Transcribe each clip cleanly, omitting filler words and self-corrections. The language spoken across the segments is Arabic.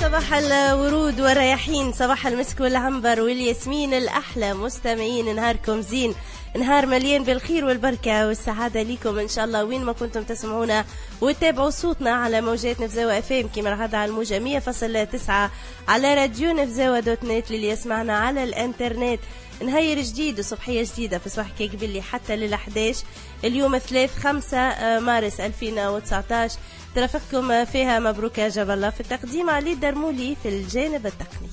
صباح الورود والرياحين، صباح المسك والعنبر والياسمين الأحلى. مستمعين نهاركم زين، نهار مليان بالخير والبركة والسعادة لكم إن شاء الله وين ما كنتم تسمعونا وتتابعوا صوتنا على موجات نفزاوة FM كما راه على الموجة 100.9 على راديو نفزاوة .net للي يسمعنا على الانترنت. نهاير جديد وصبحية جديدة في صباح كيك باللي حتى لل11 اليوم 5 مارس 2019 ترافقكم فيها مبروك يا جبل الله في التقديم علي الدرمولي في الجانب التقني.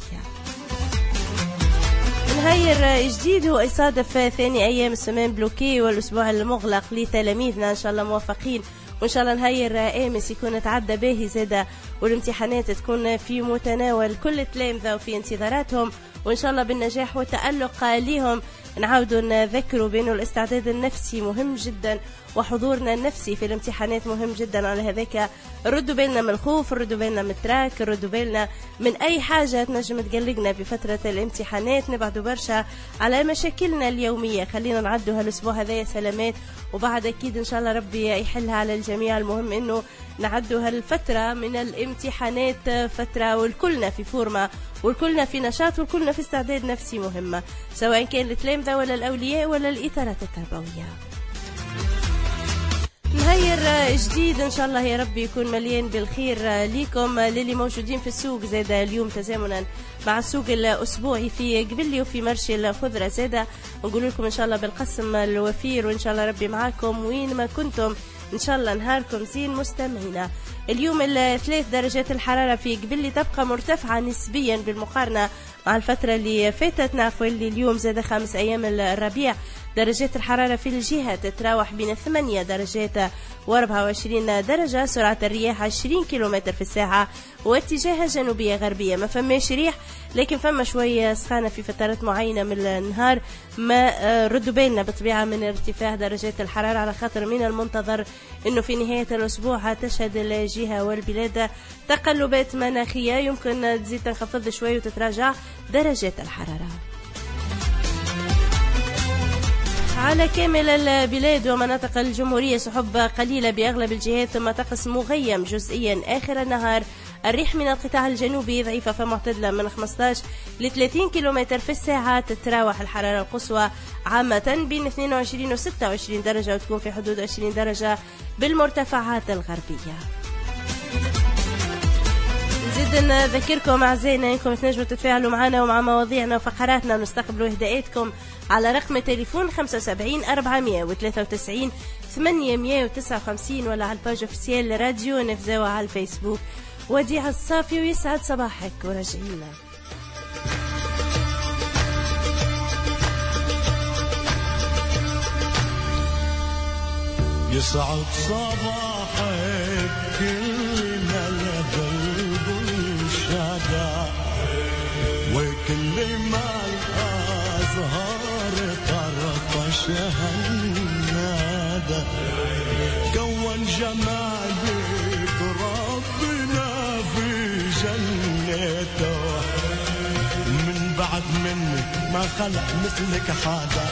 نهاير جديد هو يصادف ثاني أيام السمان بلوكي والأسبوع المغلق لتلاميذنا إن شاء الله موفقين، وإن شاء الله نهاير آمس يكون تعدى باهي زادة والامتحانات تكون في متناول كل التلامذة وفي انتظاراتهم، وإن شاء الله بالنجاح والتألق لهم. نعاودوا نذكروا بأنه الاستعداد النفسي مهم جدا وحضورنا النفسي في الامتحانات مهم جدا. على هذاك ردوا بالنا من الخوف، ردوا بالنا من التراك، ردوا بالنا من أي حاجة تنجم تقلقنا بفترة الامتحانات. نبعدوا برشا على مشاكلنا اليومية، خلينا نعدوا هالأسبوع هذا سلامات وبعد أكيد إن شاء الله ربي يحلها على الجميع. المهم إنه نعدوا هالفترة من الامتحانات فترة والكلنا في فورمة والكلنا في نشاط والكلنا في استعداد نفسي مهمة، سواء كان التلامذة ولا الأولياء ولا الإطارات التربوية. نهاير جديد إن شاء الله يا رب يكون مليان بالخير ليكم للي موجودين في السوق زادة اليوم تزامنا مع السوق الأسبوعي في قبلي وفي مرشي الخضرة زادة. نقول لكم إن شاء الله بالقسم الوفير وإن شاء الله ربي معاكم وين ما كنتم إن شاء الله نهاركم زين. مستمعينا اليوم 3 درجات الحرارة في قبلي تبقى مرتفعة نسبيا بالمقارنة مع الفترة اللي فاتت. نعرفوا اللي اليوم زاد 5 أيام الربيع درجات الحرارة في الجهة تتراوح بين 8 درجات و24 درجة. سرعة الرياح 20 كيلومتر في الساعة واتجاه جنوبية غربية. ما فماش ريح لكن فما شوية سخانة في فترات معينة من النهار. ما ردوا بالنا بطبيعة من ارتفاع درجات الحرارة على خاطر من المنتظر انه في نهاية الاسبوع تشهد الجهة والبلاد تقلبات مناخية يمكن تزيد تنخفض شوي وتتراجع درجات الحرارة على كامل البلاد ومناطق الجمهورية. سحب قليلة بأغلب الجهات ثم طقس مغيم جزئيا آخر النهار. الريح من القطاع الجنوبي ضعيفة فمعتدلة من 15 ل 30 كيلومتر في الساعة. تتراوح الحرارة القصوى عامة بين 22 و 26 درجة وتكون في حدود 20 درجة بالمرتفعات الغربية. نزيد نذكركم أعزائنا أنكم تنجموا تتفاعلوا معنا ومع مواضيعنا وفقراتنا ونستقبلوا إهداءاتكم على رقم التليفون 75 493 859 ولا على الباج اوفيسيال راديو نفزاوة على الفيسبوك. وديع الصافي ويسعد صباحك ورجعينا. يسعد صباحك كلنا لبلبل شدا وكل ما الأزهار طرطش هالنادى كون جمالك ربنا في جنته من بعد منك ما خلق مثلك حدا.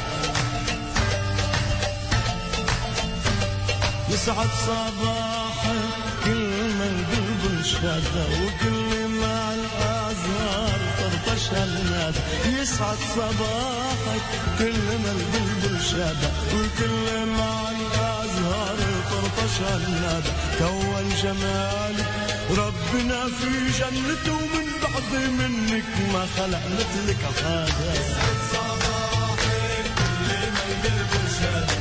يسعد صباحك كل ما البلبل شدا وكل ما الأزهار طرطش هالنادى. يسعد صباحك كل ما البلبل شدا وكل ما الأزهار طرطش هالنادى كون جمالك ربنا في جنته ومن بعد منك ما خلق مثلك حدا. يسعد صباحك كل ما البلبل شدا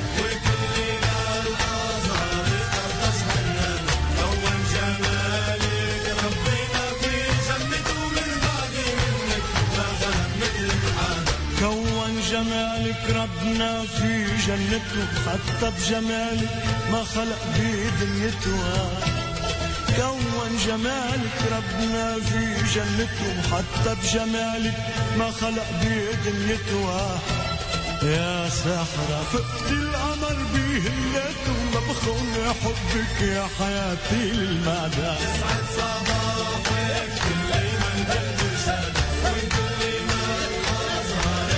جمالك ربنا في جنته حتى بجمالك ما خلق بدنيته. كون جمالك ربنا في جنته حتى بجمالك ما خلق بدنيته. يا ساحرة فقت القمر بهلته ما بخون حبك يا حياتي للمدى. يسعد صباحك كل من قلبي شاد وكل ما الأزهار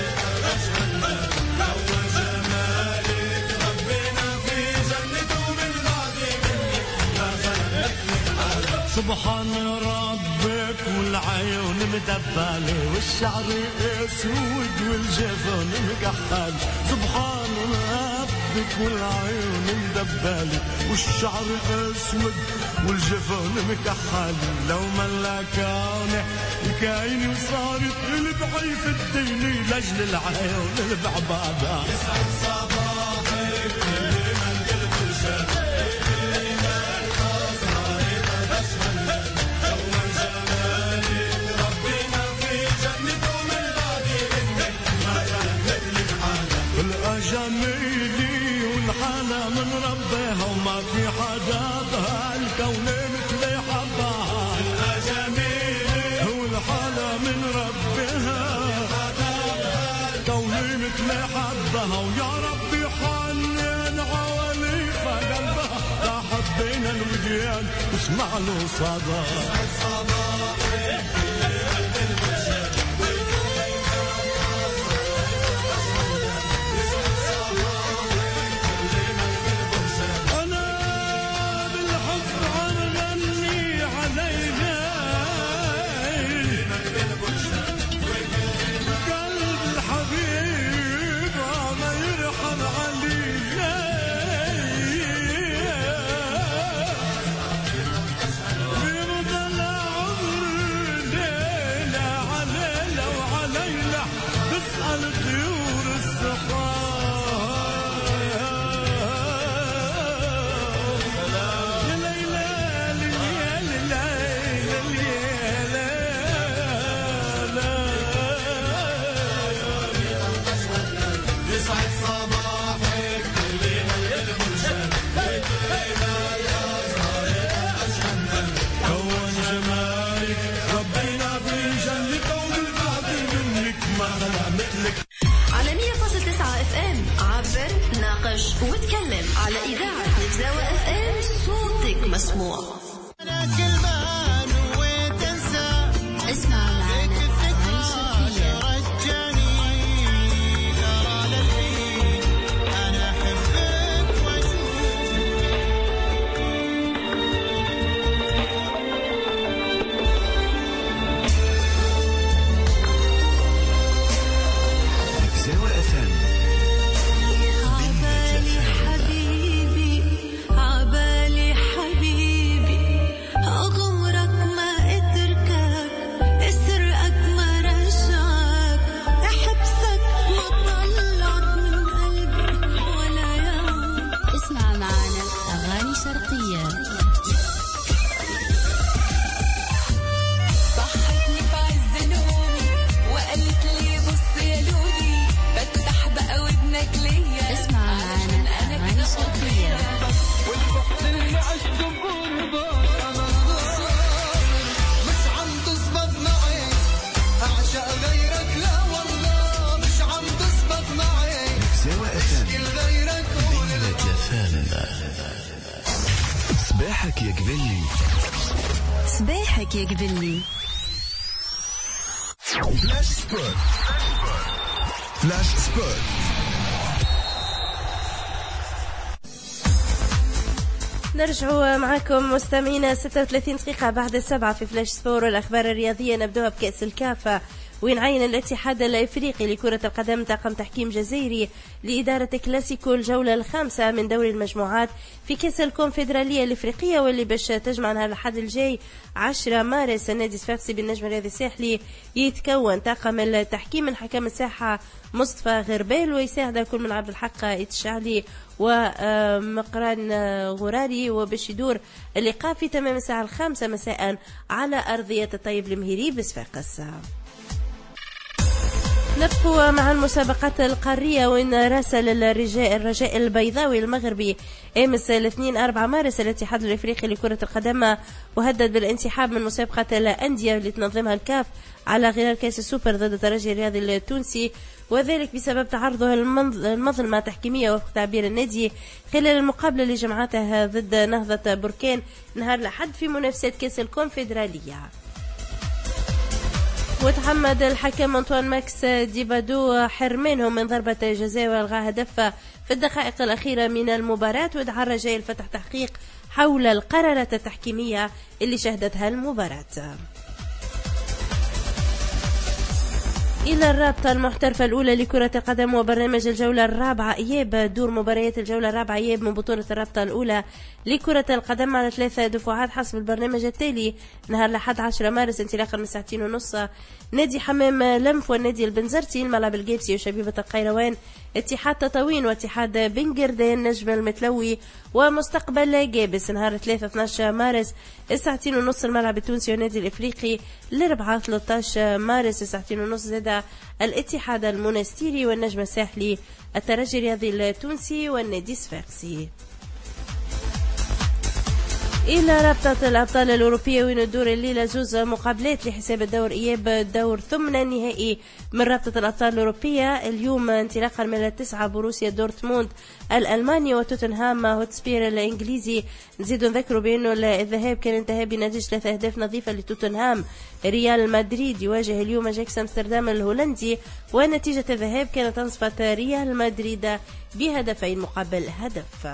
سبحان ربك والعيون مدبالة والشعر اسود والجفن مكحل. سبحان ربك والعيون مدبالة والشعر اسود والجفن مكحل. لو ملكاني كايني وصارت البعي في الديني لاجل العيون البعبادة. يسعد صباحك اللي من بالبرشاد جميلي والحالة من ربها وما في حدا بهالكون مثل حبها. الجميلي والحالة من ربها كون مثل حبها. ويا ربي حنين عواليف قلبها لا حبينا الوديان واسمع له صدى. وتكلم على إذاعة نبزاوة FM صوتك مسموع. أنا كلمان وتنسى اسمع معنا أغاني شرقية. رجعني ترى للحين أنا أحبك وأشوف. نبزاوة FM صباحك يا قبلي. صباحك يا قبلي. فلاش سبورت. فلاش سبورت. نرجع معكم مستمعينا 36 دقيقة بعد 7 في فلاش سبور. والأخبار الرياضية نبدأها بكأس الكافة، وين عين الاتحاد الافريقي لكرة القدم طاقم تحكيم جزائري لإدارة كلاسيكو الجولة الخامسة من دوري المجموعات في كأس الكونفدرالية الافريقية، واللي باش تجمع نهار الأحد الجاي 10 مارس. النادي الصفاقسي بالنجم الرياضي الساحلي يتكون طاقم التحكيم من حكم الساحة مصطفى غربال، ويساعد كل من عبد الحق التشعلي ومقران غراري، وباش يدور اللقاء في تمام الساعة 5 مساء على أرضية الطيب المهيري بصفاقس. نبقى مع المسابقات القارية، وإن راسل الرجاء البيضاوي المغربي أمس الاثنين 4 مارس الاتحاد الافريقي لكرة القدم، وهدد بالانسحاب من مسابقة الأندية اللي تنظمها الكاف على غرار كأس السوبر ضد الترجي الرياضي التونسي، وذلك بسبب تعرضه المظلمة تحكيمية وفق تعبير النادي خلال المقابلة اللي جمعتها ضد نهضة بركان نهار الأحد في منافسة كأس الكونفدرالية. وتحمد الحكم أنطوان ماكس ديبادو حرمانهم من ضربة جزاء والغاء هدف في الدقائق الأخيرة من المباراة، ودعا الرجاء لفتح تحقيق حول القرارات التحكيمية اللي شهدتها المباراة. إلى الرابطة المحترفة الأولى لكرة القدم وبرنامج الجولة الرابعة إياب. دور مباريات الجولة الرابعة إياب من بطولة الرابطة الأولى لكرة القدم على 3 دفعات حسب البرنامج التالي: نهار الأحد 10 مارس انطلاقا من 2:30 نادي حمام لمف والنادي البنزرتي، الملعب الجيبسي وشبيبة القيروان، اتحاد تطاوين واتحاد بن قردان، نجم المتلوي ومستقبل جابس. نهار 3 12 مارس 2:30 الملعب التونسي والنادي الإفريقي. الأربعاء 13 مارس 2:30 زاد الاتحاد المنستيري والنجم الساحلي، الترجي الرياضي التونسي والنادي الصفاقسي. إلى رابطة الأبطال الأوروبية وين الدور الليلة زوز مقابلات لحساب الدور إياب دور ثمن النهائي من رابطة الأبطال الأوروبية اليوم انطلاقا من 9 بروسيا دورتموند الألماني وتوتنهام هوتسبير الإنجليزي. نزيد نذكروا بأنه الذهاب كان انتهى بنتيجة 3 أهداف نظيفة لتوتنهام. ريال مدريد يواجه اليوم أجاكس أمستردام الهولندي، ونتيجة الذهاب كانت أنصفت ريال مدريد بهدفين مقابل هدف.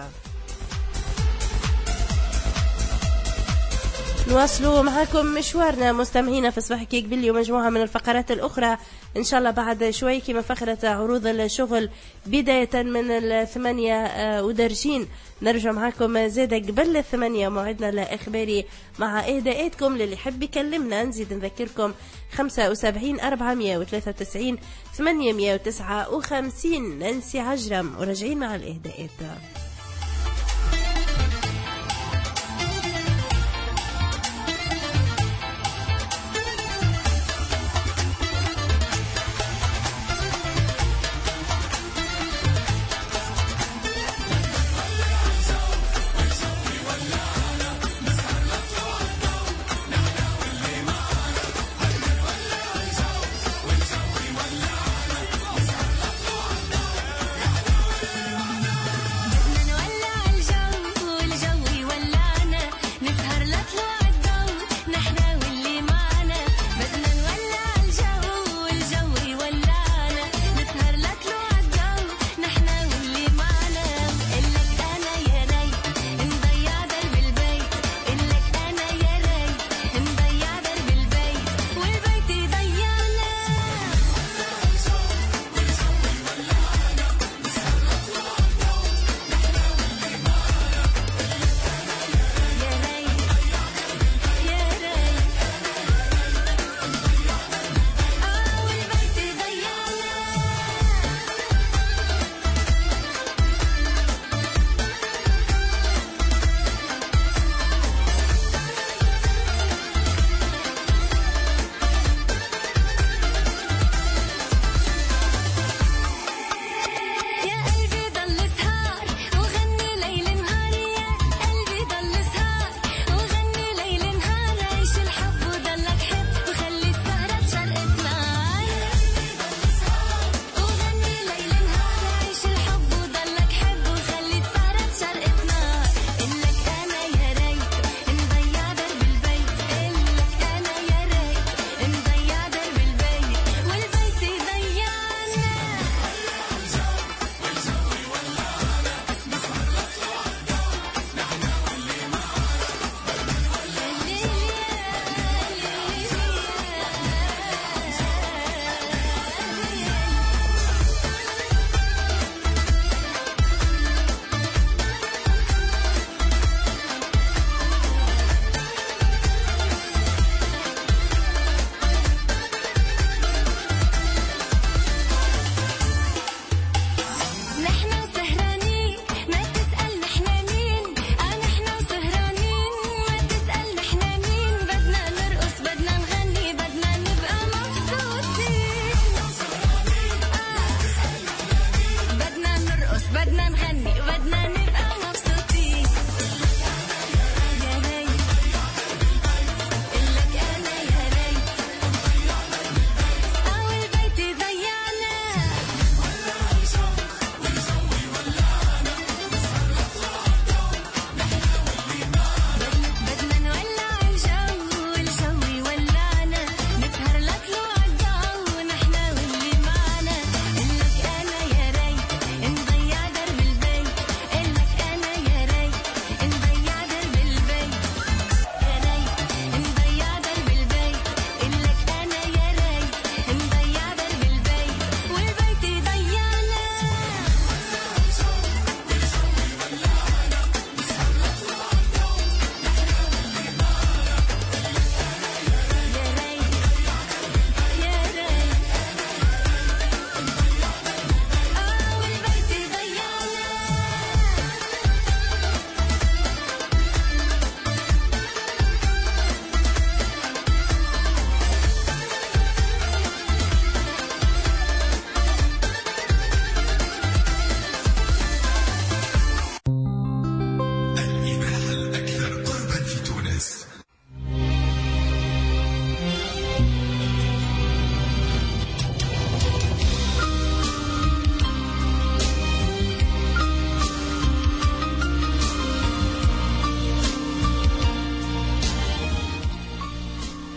نواصلوا معكم مشوارنا مستمعينا في صباحك يقبلي ومجموعة من الفقرات الأخرى إن شاء الله بعد شوي، كما فقرة عروض الشغل بداية من 8 ودرجين. نرجع معكم زاد قبل 8 موعدنا الإخباري مع إهداءاتكم للي يحب يكلمنا. نزيد نذكركم 75 493 859 نانسي عجرم، وراجعين مع الإهداءات.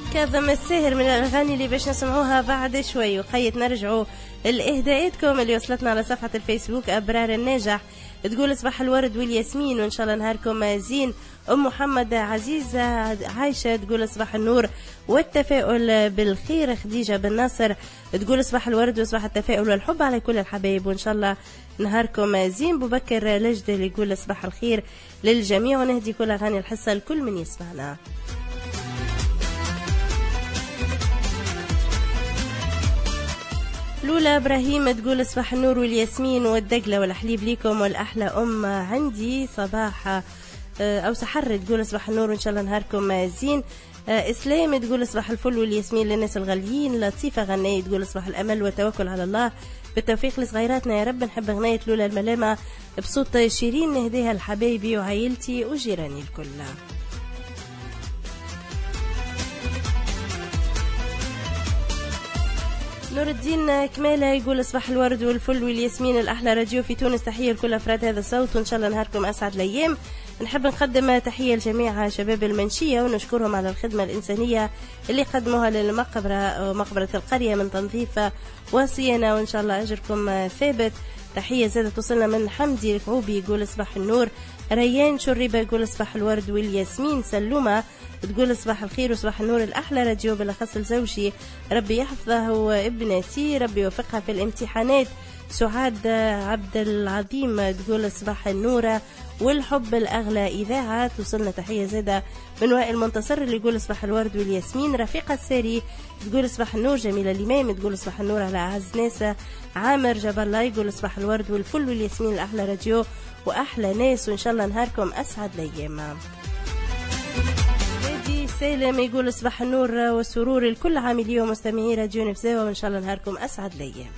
كاظم الساهر من الأغاني اللي باش نسمعوها بعد شوي. وقيت نرجعوا الإهداءاتكم اللي وصلتنا على صفحة الفيسبوك. أبرار الناجح تقول صباح الورد والياسمين وإن شاء الله نهاركم زين. أم محمد عزيزة عايشة تقول صباح النور والتفاؤل بالخير. خديجة بن ناصر تقول صباح الورد وصباح التفاؤل والحب على كل الحبايب وإن شاء الله نهاركم زين. ببكر لجدة اللي يقول صباح الخير للجميع ونهدي كل أغاني الحصة لكل من يسمعنا. لولا إبراهيم تقول صباح النور والياسمين والدقلة والحليب ليكم والأحلى أم عندي. صباح أو سحر تقول صباح النور وإن شاء الله نهاركم زين. إسلام تقول صباح الفل والياسمين للناس الغاليين. لطيفة غنية تقول صباح الأمل والتوكل على الله بالتوفيق لصغيراتنا يا رب. نحب غنية لولا الملامة بصوت شيرين نهديها لحبايبي وعائلتي وجيراني الكل. نور الدين كمالة يقول صباح الورد والفل والياسمين الأحلى راديو في تونس. تحية لكل أفراد هذا الصوت وإن شاء الله نهاركم أسعد الأيام. نحب نقدم تحية لجميع شباب المنشية ونشكرهم على الخدمة الإنسانية اللي قدموها للمقبرة ومقبرة القرية من تنظيف وصيانة وإن شاء الله أجركم ثابت. تحية زادة توصلنا من حمدي الكعوبي يقول صباح النور. ريان شريبة يقول صباح الورد والياسمين. سلومة تقول صباح الخير وصباح النور الأحلى راديو بالأخص لزوجي ربي يحفظه وابنتي ربي يوفقها في الامتحانات. سعاد عبد العظيم تقول صباح النور والحب الأغلى إذاعة. توصلنا تحية زادة من وائل منتصر اللي يقول صباح الورد والياسمين. رفيقة الساري تقول صباح النور. جميلة الإمام تقول صباح النور على أعز ناس. عامر جبر الله يقول صباح الورد والفل والياسمين الأحلى راديو وأحلى ناس وإن شاء الله نهاركم أسعد الأيام. هادي سالم يقول صباح النور والسرور الكل عاملين ومستمعي راديو نفزاوة وإن شاء الله نهاركم أسعد الأيام.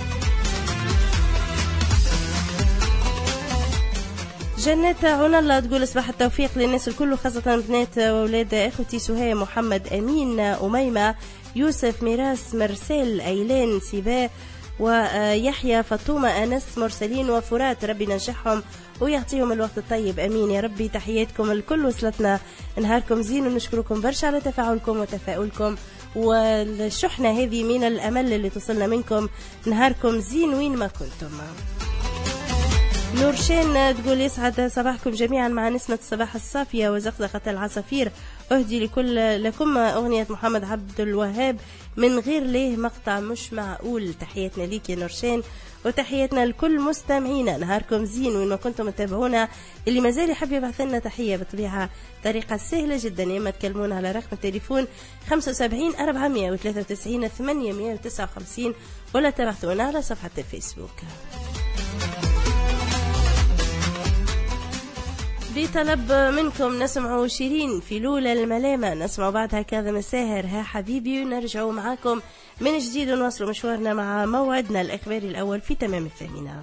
جنات عون الله تقول صباح التوفيق للناس الكل خاصة بنات وأولاد أخوتي سهية محمد أمين أميمة يوسف ميراس مرسال أيلان سباء ويحيى فاطمة أنس مرسلين وفرات. ربي ننجحهم ويعطيهم الوقت الطيب أمين يا ربي. تحياتكم الكل وصلتنا نهاركم زين ونشكركم برشا على تفاعلكم وتفاؤلكم والشحنة هذه من الأمل اللي توصلنا منكم. نهاركم زين وين ما كنتم. نورشين تقول يسعد صباحكم جميعا مع نسمة الصباح الصافية وزقزقة العصافير. أهدي لكم أغنية محمد عبد الوهاب من غير ليه مقطع مش معقول. تحياتنا ليك يا نورشين وتحياتنا لكل مستمعينا. نهاركم زين وين ما كنتم تتابعونا. اللي مازال يحب يبعث لنا تحية بطبيعة طريقة سهلة جدا يا اما تكلمونا على رقم التليفون 75 493 859 ولا تبعثونا على صفحة الفيسبوك. بطلب منكم نسمعوا شيرين في لولا الملامة. نسمع بعدها كاظم الساهر ها حبيبي ونرجعوا معاكم من جديد ونواصلوا مشوارنا مع موعدنا الإخباري الأول في تمام الثامنة.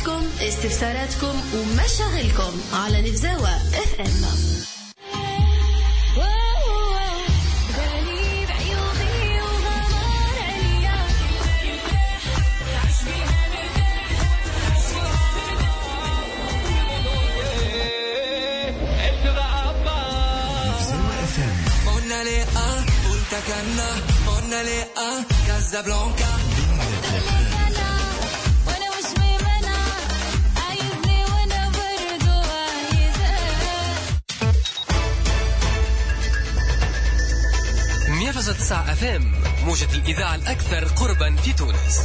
مشكلاتكم، استفساراتكم ومشاغلكم على نفزاوة اف ام. Casablanca. منافسة 9 FM موجة الإذاعة الأكثر قربا في تونس.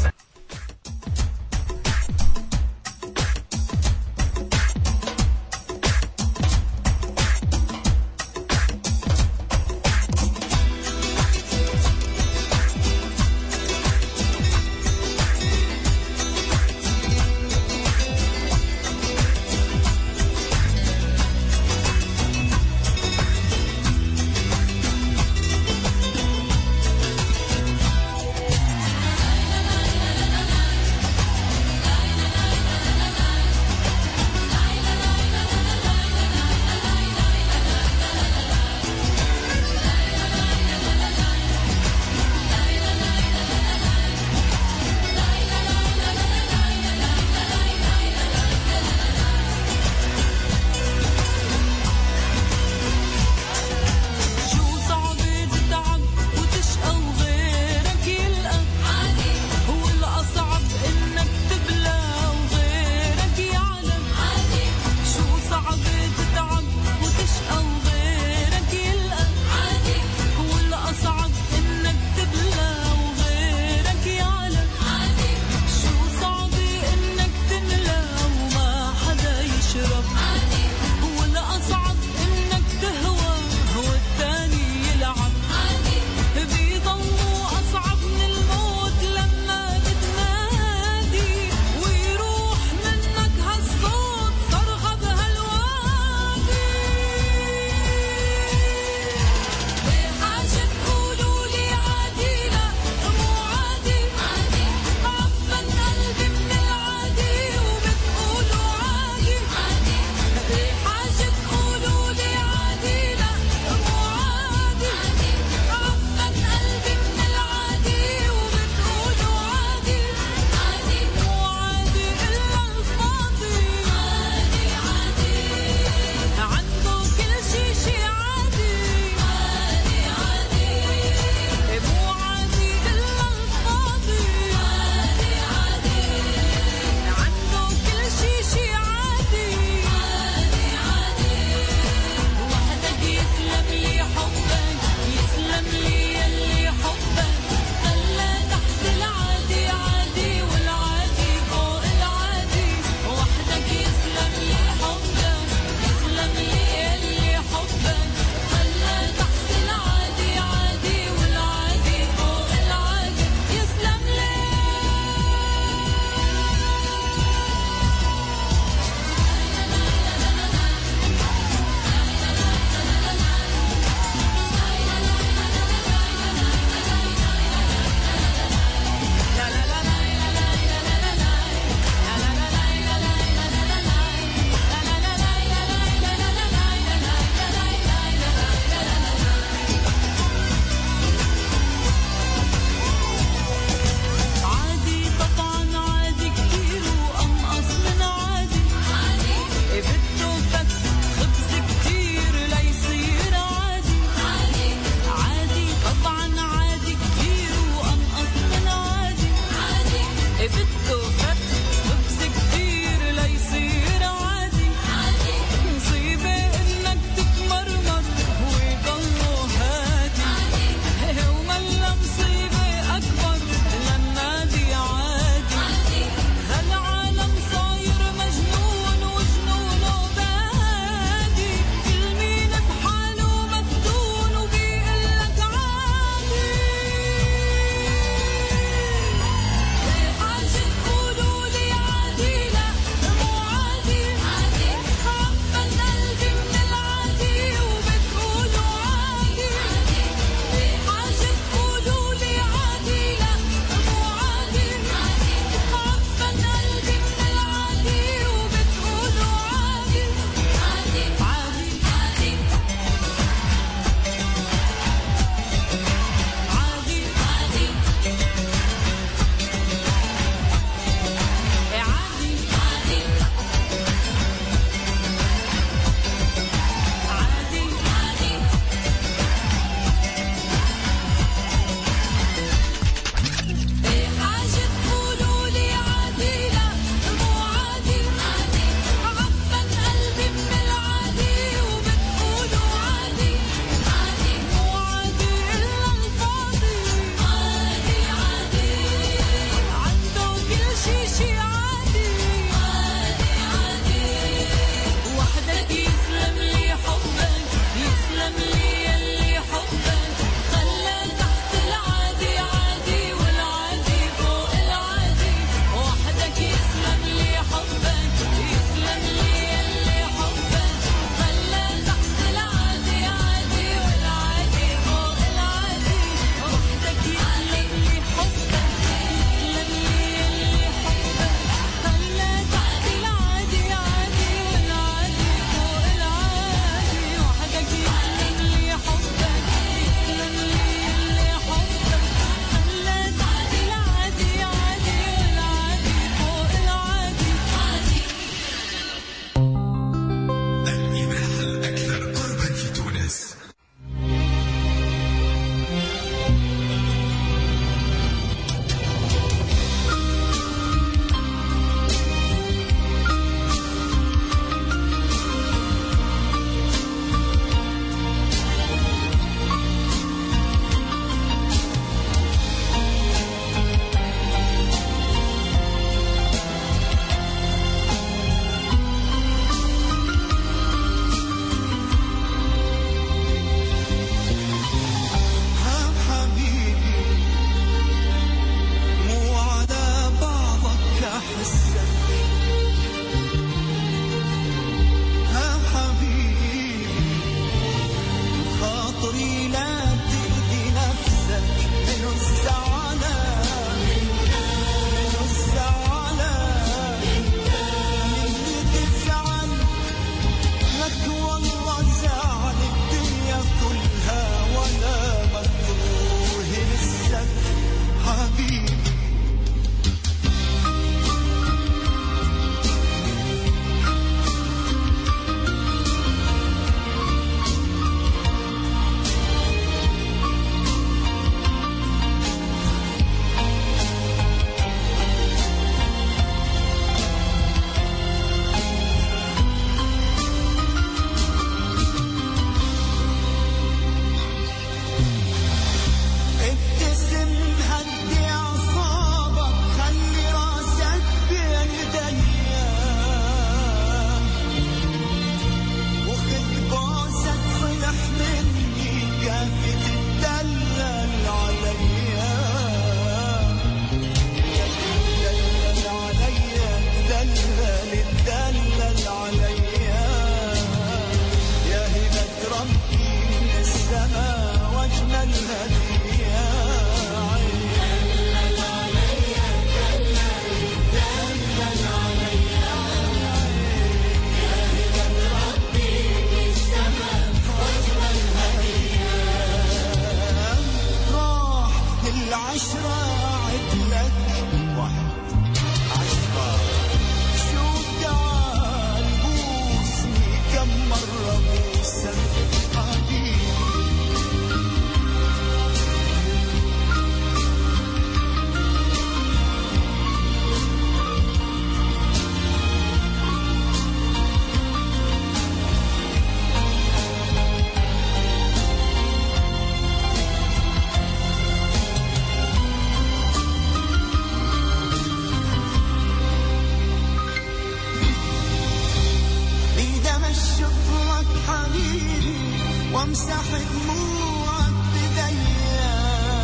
وامسح دموعك بديا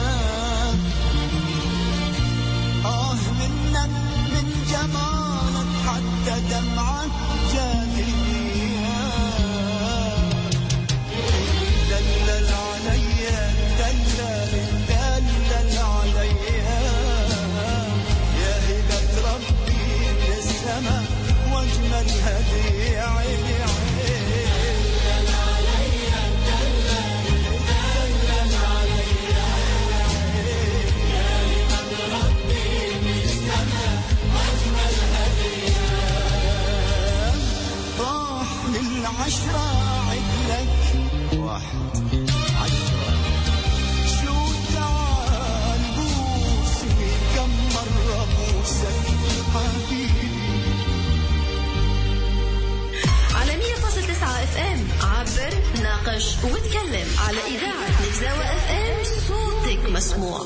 منك من جمالك حتى دمعك جاهلية دلل عليا دلل عليا يا هبة ربي من السماء واجمل هدية عيني دلل عليا دلل عليا يا هبة ربي من السماء واجمل هدية راح للعشرة عدلك 1 10 شو تعال بوسني كم مرة بوسك حبيبي على 100.9 اف ام. عبر، ناقش وتكلم على إذاعة نفزاوة اف ام. صوتك مسموع.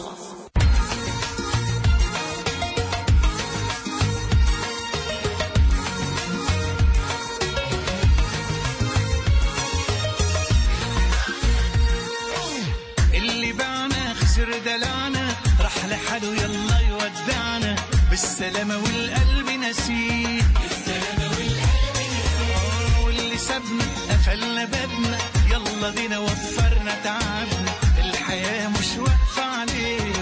اللي باعنا خسر دلعنا راح لحاله يلا يودعنا بالسلامة والقلب نسيه واللي سابنا قفلنا بابنا يلا دينا وفرنا تعبنا الحياة مش واقفة عليه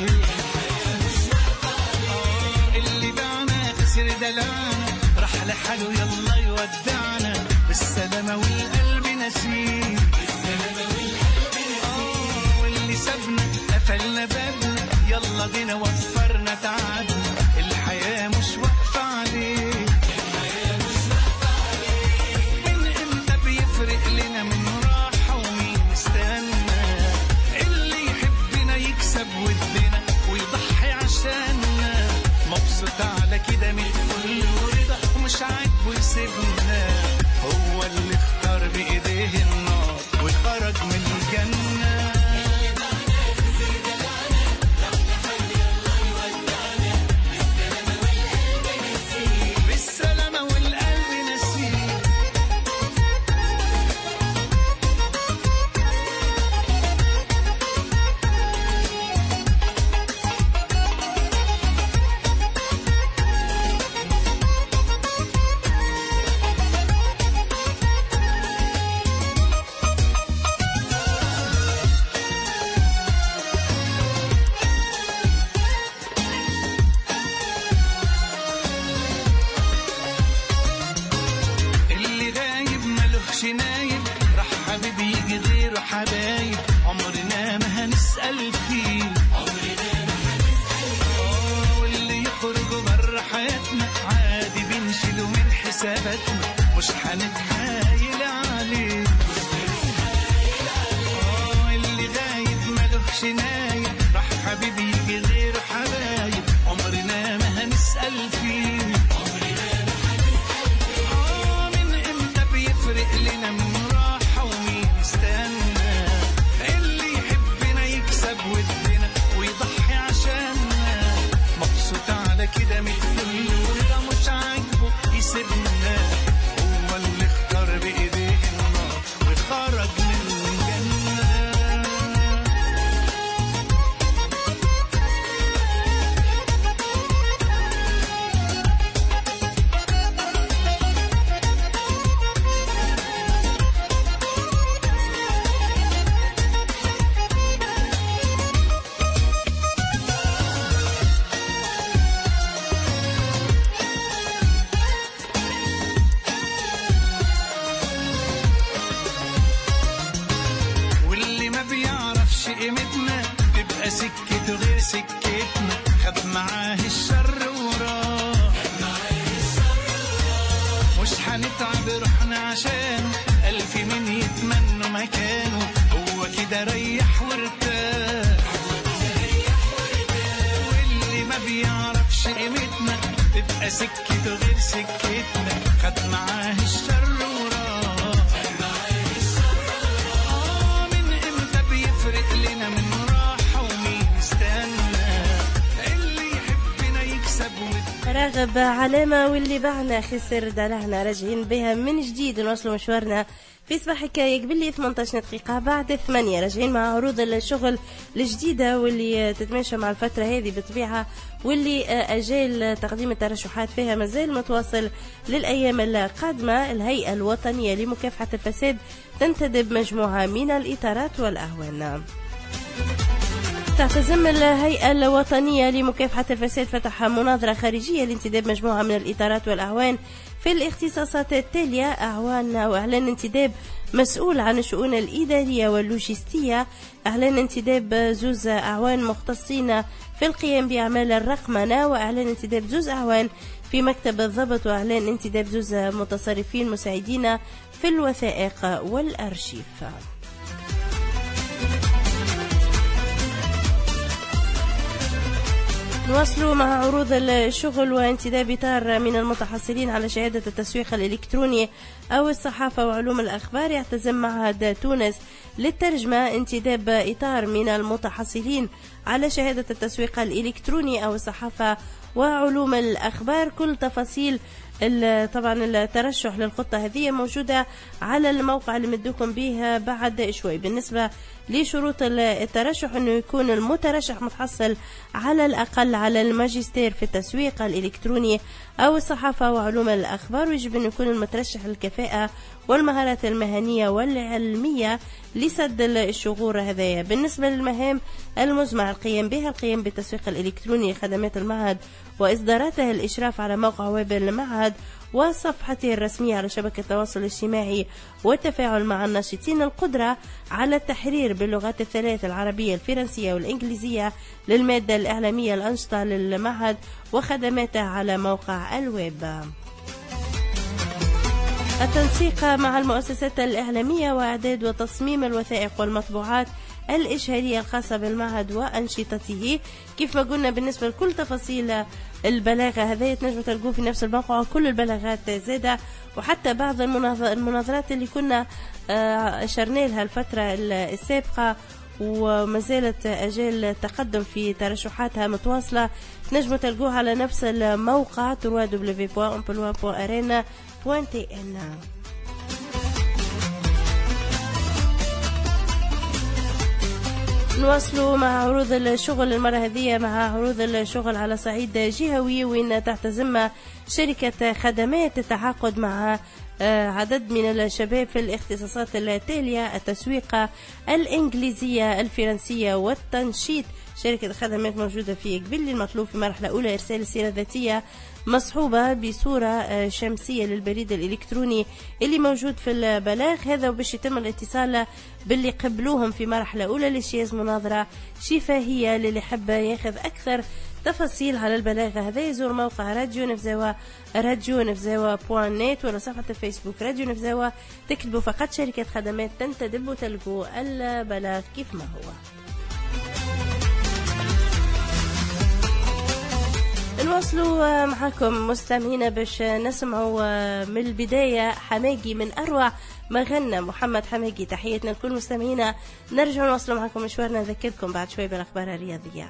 اللي باعنا خسر دلعنا راح لحاله يلا يودعنا بالسلامة والقلب نسيه واللي سابنا قفلنا بابنا يلا دينا وفرنا تعبنا الحياة مش واقفة عليه من امتى بيفرق لنا من راحة ومين استنى اللي يحبنا يكسب ودنا ويضحي عشاننا مبسوط على كده من كل ورضا ومش عاجبه يسيبنا هو اللي اختار بإيديه النار وخرج من الجنة بالسلامة والقلب نسيه اللي غايب ملوش نايب راح حبيبي يجي غيره حبايب عمرنا ما هنسأل فيه واللي يخرج بره حياتنا عادي بنشيله من حساباتنا مش هنتحايل عليه اللي غايب ملوش نايب راح حبيبي يجي غيره حبايب عمرنا ما هنسأل فيه بيفرق لنا من راحة ومين استنى اللي يحبنا يكسب ودنا ويضحي عشاننا مبسوط على كده من كل ورضا مش عاجبه يسيبنا هو اللي اختار بإيديه النار وخرج من الجنة واللي ما بيعرفش قيمتنا تبقى سكته غير سكتنا خد معاه الشر وراه مش هنتعب روحنا عشان ألف من يتمنوا مكانه هو كده ريح وارتاح واللي ما بيعرفش قيمتنا تبقى سكته غير سكتنا خد معاه الشر وراه من امتى بيفرق لنا من راحة ومين استنى اللي يحبنا يكسب راغب علامة واللي بعنا خسر دلعنا، راجعين بها من جديد نواصلوا مشوارنا في صباحك يقبل لي 18 دقيقة بعد 8، راجعين مع عروض الشغل الجديدة واللي تتماشى مع الفترة هذه بطبيعة، واللي أجال تقديم الترشحات فيها مازال متواصل للأيام القادمة. الهيئة الوطنية لمكافحة الفساد تنتدب مجموعة من الإطارات والأهوان. تعتزم الهيئة الوطنية لمكافحة الفساد فتح مناظرة خارجية لانتداب مجموعة من الإطارات والأعوان في الاختصاصات التالية: أعوان أو إعلان انتداب مسؤول عن الشؤون الإدارية واللوجستية، إعلان انتداب زوز أعوان مختصين في القيام بأعمال الرقمنة، وإعلان انتداب زوز أعوان في مكتب الضبط، وإعلان انتداب زوز متصرفين مساعدين في الوثائق والأرشيف. نواصلوا مع عروض الشغل وانتداب إطار من المتحصلين على شهادة التسويق الإلكتروني أو الصحافة وعلوم الأخبار. يعتزم معهد تونس للترجمة انتداب إطار من المتحصلين على شهادة التسويق الإلكتروني أو الصحافة وعلوم الأخبار. كل تفاصيل طبعا الترشح للخطة هذه موجودة على الموقع اللي مدوكم به بعد شوي. بالنسبة لشروط الترشح أنه يكون المترشح متحصل على الأقل على الماجستير في التسويق الإلكتروني أو الصحافة وعلوم الأخبار، ويجب أن يكون المترشح الكفاءة والمهارات المهنية والعلمية لسد الشغور هذايا. بالنسبة للمهام المزمع القيام بها: القيام بالتسويق الإلكتروني لخدمات المعهد وإصداراته، الإشراف على موقع ويب المعهد وصفحته الرسمية على شبكة التواصل الاجتماعي والتفاعل مع الناشطين، القدرة على التحرير باللغات الثلاث العربية الفرنسية والإنجليزية للمادة الإعلامية الأنشطة للمعهد وخدماته على موقع الويب. التنسيق مع المؤسسات الإعلامية وإعداد وتصميم الوثائق والمطبوعات الإشهارية الخاصة بالمعهد وأنشطته. كيف ما قلنا بالنسبة لكل تفاصيل البلاغة هذه تنجموا تلقوه في نفس الموقع، وكل البلاغات زادة، وحتى بعض المناظرات اللي كنا أشرنا لها الفترة السابقة وما زالت أجال تقدم في ترشحاتها متواصلة، تنجموا تلقوها على نفس الموقع www.emploi.arena.tn. نواصلوا مع عروض الشغل المرة هذه، مع عروض الشغل على صعيد جهوي، وين تحتزم شركة خدمات التعاقد مع عدد من الشباب في الاختصاصات التالية: التسويق الإنجليزية الفرنسية والتنشيط. شركة خدمات موجودة في قبلي. المطلوب في مرحلة أولى إرسال السيرة الذاتية مصحوبة بصورة شمسية للبريد الإلكتروني اللي موجود في البلاغ هذا، وباش يتم الاتصال باللي قبلوهم في مرحلة أولى لاجتياز مناظرة شفاهية. للي حب ياخذ أكثر تفاصيل على البلاغ هذا يزور موقع راديو نفزاوة radionefzawa.net ولا صفحة الفيسبوك راديو نفزاوة، تكتبوا فقط شركة خدمات تنتدب وتلقوا البلاغ كيف ما هو. نواصلوا معكم مستمعينا باش نسمعوا من البداية حماقي من أروع ما غنى محمد حماقي. تحياتنا لكل مستمعينا. نرجع نواصلوا معكم مشوارنا، نذكركم بعد شوي بالأخبار الرياضية.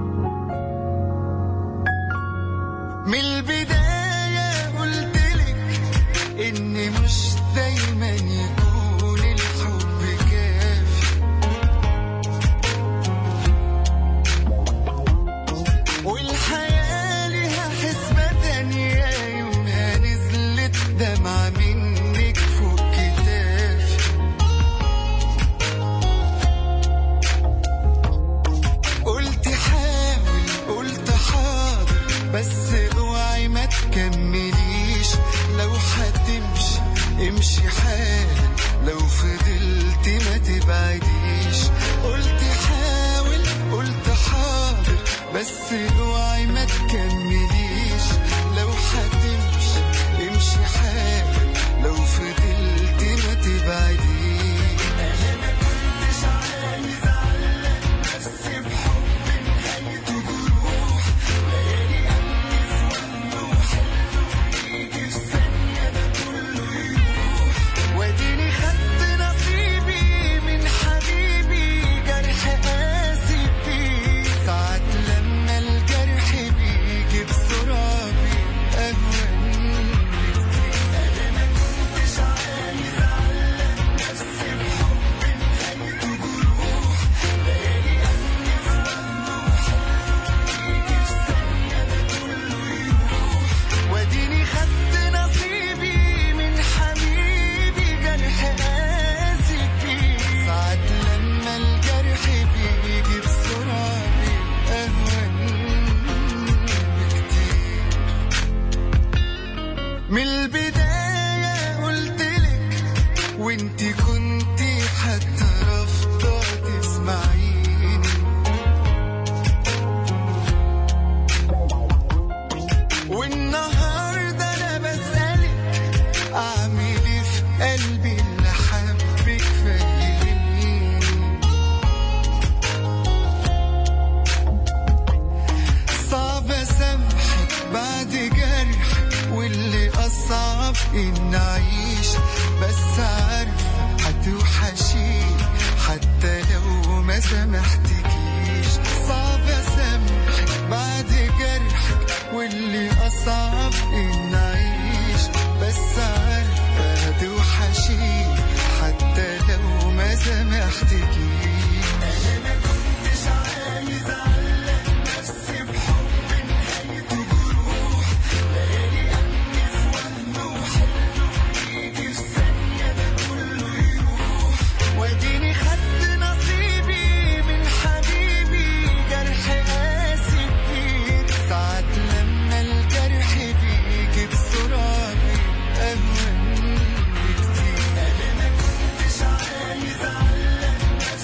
من البداية قلتلك سامحتكيش. صعب أسامحك بعد جرحك، واللي أصعب إن أعيش. بس عارفة توحشيني حتى لو ما سامحتكيش. أنا ما كنتش عايز أعلق نفسي بحب نهايته جروح. ليالي أمني في وهم وحلم يجي في ثانية ده كله يروح. واديني خدت نصيبي من حبيبي، جرح قاسي كتير. ساعات لما الجرح بيجي بسرعة أهون بكتير. أنا ما كنتش عايز أعلق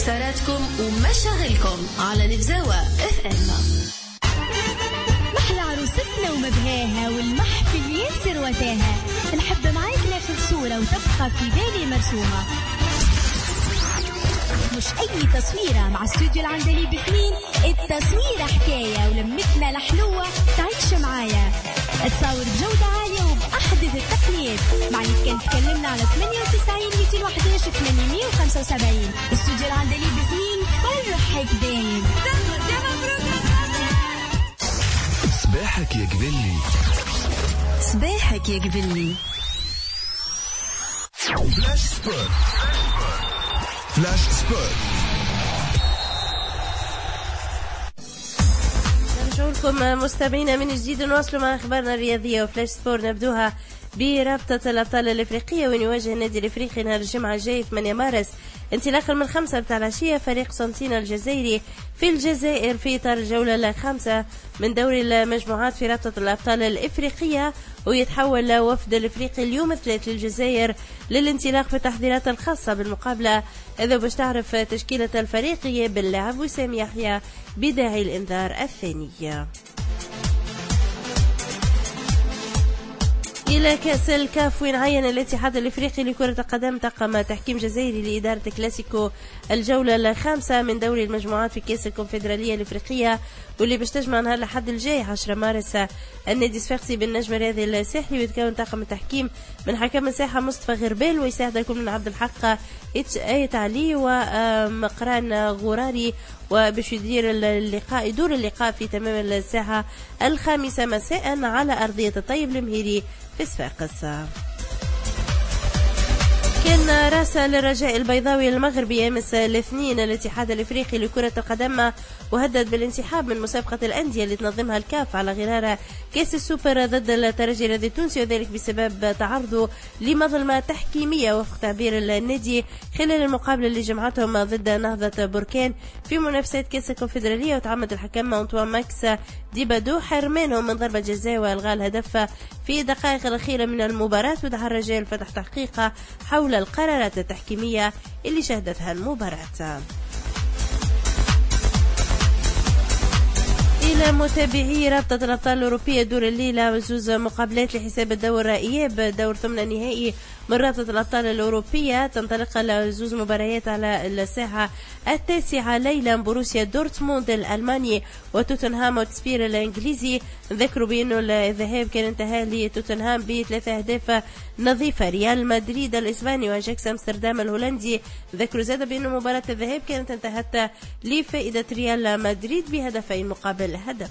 استفساراتكم ومشاغلكم على نفزاوة اف ام. محلى عروستنا ومبهاها والمحفل ينسر وتاها، نحب معاك ناخذ صورة وتبقى في بالي مرسومة. مش أي تصويرة مع استوديو العندليب 2، التصويرة حكاية ولمتنا لحلوة تعيش معايا. تصور بجودة عالية وبأحدث التقنيات. معليك كان تكلمنا على 98 211 875. استوديو العندليب 2 فرحك دايم. صباحك يا قبلي، صباحك يا قبلي. فلاش سبورت، فلاش سبورت. نرجع لكم مستمعينا من جديد ونواصلوا مع اخبارنا الرياضيه وفلاش سبورت. نبدوها برابطه الابطال الافريقيه، وين يواجه النادي الافريقي نهار الجمعه الجاي 8 مارس انطلاقا من 5 بتاع العشيه فريق سانتينا الجزائري في الجزائر في اطار الجوله الخامسه من دوري المجموعات في رابطه الابطال الافريقيه. ويتحول وفد الافريقي اليوم الثلاث للجزائر للانطلاق في التحضيرات الخاصه بالمقابله. اذا باش تعرف تشكيله الفريق غياب اللاعب وسام يحيى بداعي الانذار الثاني. إلى كأس الكاف، وين عين الاتحاد الإفريقي لكرة القدم طاقم تحكيم جزائري لإدارة كلاسيكو الجولة الخامسة من دوري المجموعات في كأس الكونفدرالية الإفريقية، واللي باش تجمع نهار الأحد الجاي 10 مارس النادي الصفاقسي بالنجم الرياضي الساحلي. ويتكون طاقم التحكيم من حكم الساحة مصطفى غربال، ويساعد يكون من عبد الحق آيت علي ومقران غراري. وباش يدور اللقاء في تمام الساعة 5 مساء على أرضية الطيب المهيري في صفاقس. كان راسا للرجاء البيضاوي المغربي امس الاثنين الاتحاد الافريقي لكرة القدم، وهدد بالانسحاب من مسابقة الأندية اللي تنظمها الكاف على غرار كأس السوبر ضد الترجي الرياضي التونسي، وذلك بسبب تعرضه لمظلمة تحكيمية وفق تعبير النادي خلال المقابلة اللي جمعتهم ضد نهضة بركان في منافسات كأس الكونفدرالية. وتعمد الحكم أنطوان ماكس ديبادو حرمانهم من ضربة جزاء وإلغاء الهدف في الدقائق الأخيرة من المباراة. ودعا الرجال فتح تحقيق حول القرارات التحكيمية اللي شهدتها المباراة. إلى متابعي رابطة الأبطال الأوروبية دور الليلة وزوز مقابلات لحساب الدور إياب دور ثمن النهائي من رابطة الأبطال الأوروبية. تنطلق زوز مباريات على الساعة 9 ليلا. بروسيا دورتموند الألماني وتوتنهام وتسبير الإنجليزي. نذكروا بأنه الذهاب كان انتهى لتوتنهام ب3 أهداف نظيفة. ريال مدريد الإسباني وأجاكس أمستردام الهولندي. ذكروا زاد بأنه مباراة الذهاب كانت انتهت لفائدة ريال مدريد بهدفين مقابل هدف.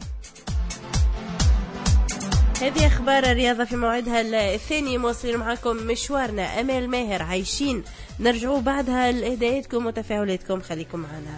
هذه أخبار الرياضة في موعدها الثاني. مواصلين معكم مشوارنا أمال ماهر عايشين. نرجعوا بعدها لإهداءاتكم وتفاعلاتكم، خليكم معنا.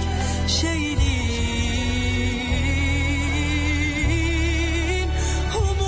شايلين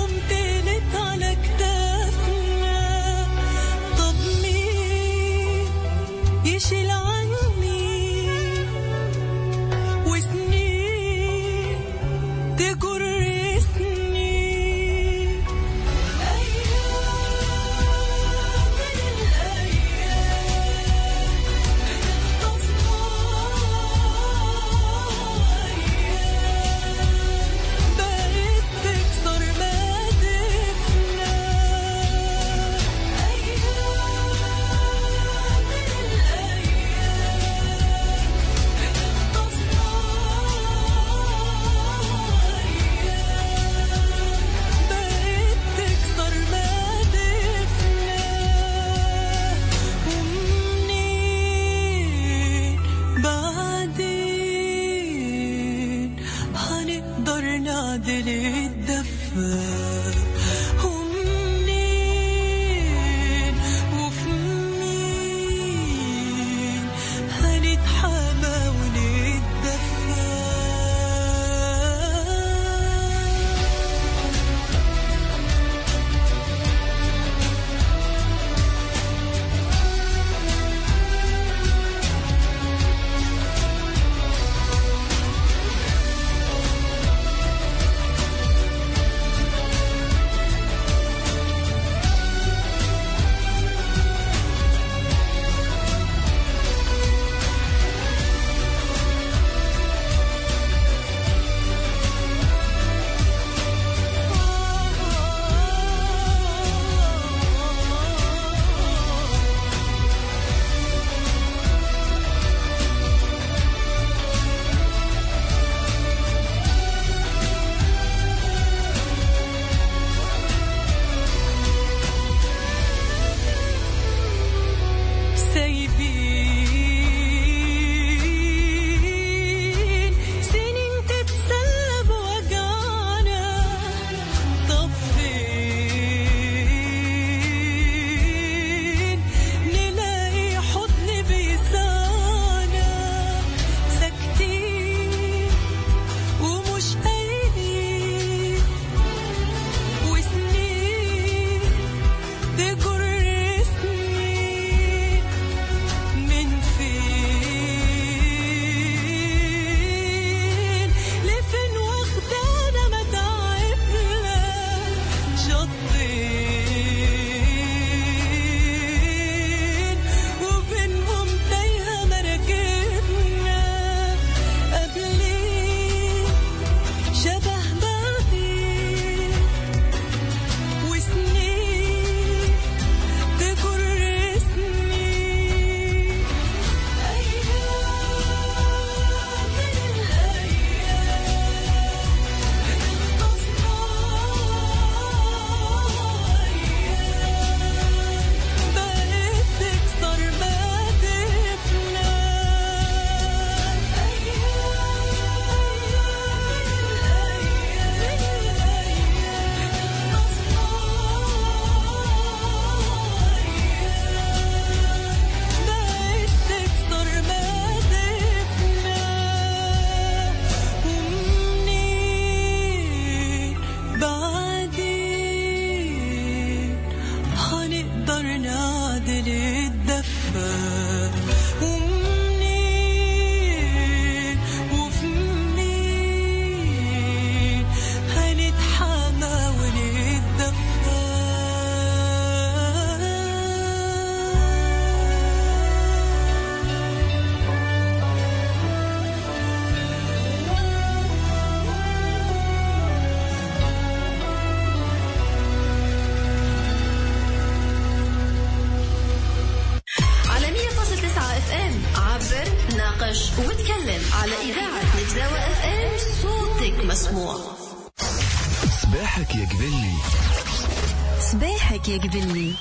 مسموع. صباحك يا قبلي، صباحك يا قبلي.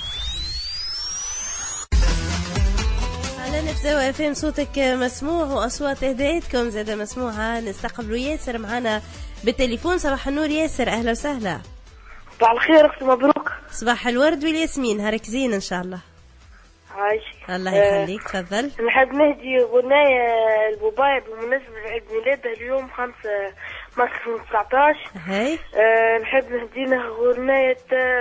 على نفسه FM صوتك مسموع وأصوات إهداءاتكم زادة مسموعة. نستقبلوا ياسر معنا بالتليفون. صباح النور ياسر، أهلا وسهلا. صباح الخير أختي، مبروك. صباح الورد والياسمين، نهارك زين إن شاء الله. عايشك الله يخليك. تفضل. نحب نهدي غناية البوبايا بمناسبة عيد ميلادها اليوم 5 مارس 2019. هاي نحب نهدي له غناية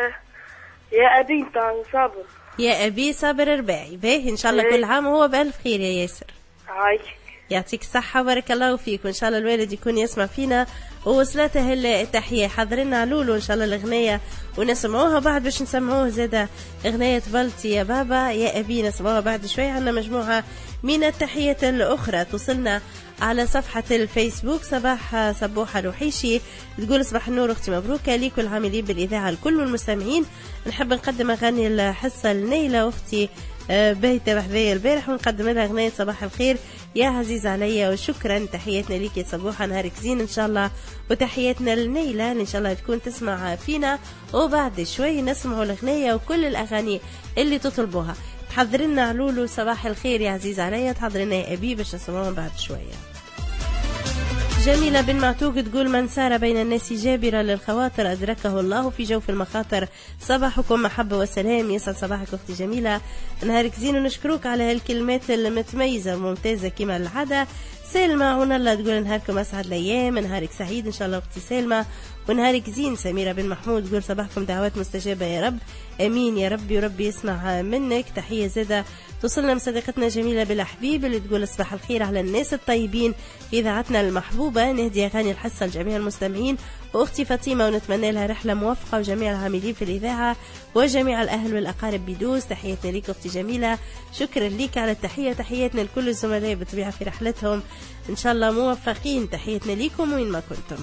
يا أبي نتاع صابر. يا أبي صابر رباعي. باهي إن شاء الله كل عام وهو بألف خير يا ياسر. عايشك. يعطيك الصحة وبارك الله فيك، وإن شاء الله الوالد يكون يسمع فينا ووصلته التحية. حضرنا علولو إن شاء الله الأغنية ونسمعوها بعد باش نسمعوه زادة أغنية بلطي يا بابا يا أبي، نسمعوها بعد شوي. عنا مجموعة من التحيات الأخرى توصلنا على صفحة الفيسبوك. صباح صبوحة الوحيشي تقول صباح النور أختي، مبروك ليك والعاملين بالإذاعة الكل والمستمعين. نحب نقدم أغاني الحصة لنيلة أختي بيتة بحذية البارح، ونقدم لها أغنية صباح الخير يا عزيز عليا وشكرا. تحياتنا ليك يا صبوحة، نهارك زين إن شاء الله. وتحياتنا لنيلة إن شاء الله تكون تسمع فينا، وبعد شوي نسمعوا الأغنية وكل الأغاني اللي تطلبوها. تحضرنا علولو صباح الخير يا عزيز عليا، تحضرنا يا أبي باش نسمعوهم بعد شوية. جميلة بن معتوق تقول من سار بين الناس جابرة للخواطر أدركه الله في جوف المخاطر. صباحكم محبة وسلام. يسعد صباحك أختي جميلة، نهارك زين ونشكروك على هالكلمات المتميزة وممتازة كما العادة. سلمى عون الله تقول نهاركم أسعد الأيام، نهارك سعيد إن شاء الله أختي سلمى ونهارك زين. سميرة بن محمود تقول صباحكم دعوات مستجابة يا رب، أمين يا ربي وربي يسمع منك. تحية زادة توصلنا من صديقتنا جميلة بالحبيب اللي تقول صباح الخير على الناس الطيبين في إذاعتنا المحبوبة. نهدي أغاني الحصة لجميع المستمعين وأختي فاطمة، ونتمنى لها رحلة موفقة وجميع العاملين في الإذاعة وجميع الأهل والأقارب بدوس. تحياتنا ليك أختي جميلة، شكرا ليك على التحية. تحياتنا لكل الزملاء بطبيعة في رحلتهم إن شاء الله موفقين. تحياتنا ليكم وين ما كنتم.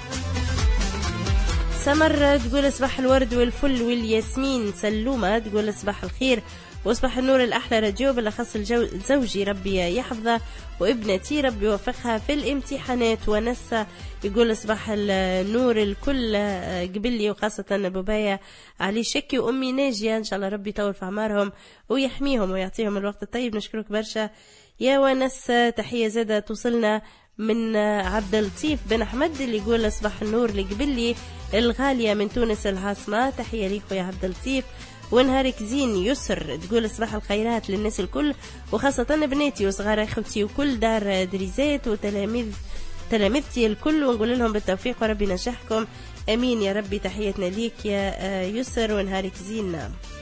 سمر تقول صباح الورد والفل والياسمين. سلومة تقول صباح الخير وصباح النور الأحلى راديو، بالأخص زوجي ربي يحفظه وابنتي ربي يوفقها في الامتحانات. ونسى يقول صباح النور الكل قبلي وخاصة بابايا علي شكي وأمي ناجية، إن شاء الله ربي يطول في أعمارهم ويحميهم ويعطيهم الوقت الطيب. نشكرك برشا يا ونس. تحية زادة توصلنا من عبد اللطيف بن أحمد اللي يقول صباح النور لقبلي الغالية من تونس العاصمة. تحية ليك يا عبد اللطيف ونهارك زين. يسر تقول صباح الخيرات للناس الكل وخاصة بناتي وصغار أخوتي وكل دار دريزات تلامذتي الكل، ونقول لهم بالتوفيق وربي نجحكم أمين يا ربي. تحياتنا ليك يا يسر ونهارك زين.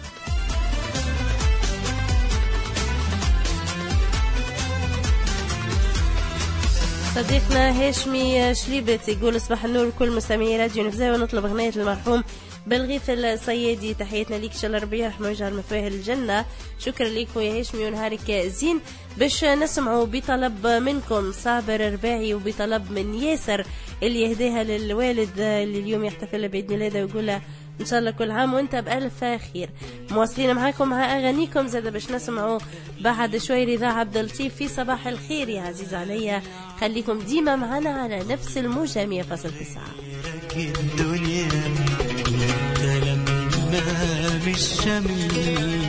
صديقنا هاشمي شليبت يقول صباح النور كل مستمعي راديو نفزاوي، ونطلب أغنية المرحوم بالغيث الصيادي. تحياتنا ليك إن شاء الله ربي يرحمه ويجعل مثواه الجنة. شكرا ليك يا هاشمي ونهارك زين. باش نسمعوا بطلب منكم صابر رباعي وبطلب من ياسر اللي يهديها للوالد اللي اليوم يحتفل بعيد ميلاده ويقول له إن شاء الله كل عام وانت بألف خير. مواصلين معاكم مع أغانيكم زاد باش نسمعوا بعد شوي رضا عبد اللطيف في صباح الخير يا عزيز عليا. خليكم ديما معنا على نفس الموجة 100.9. الدنيا لما مش شميل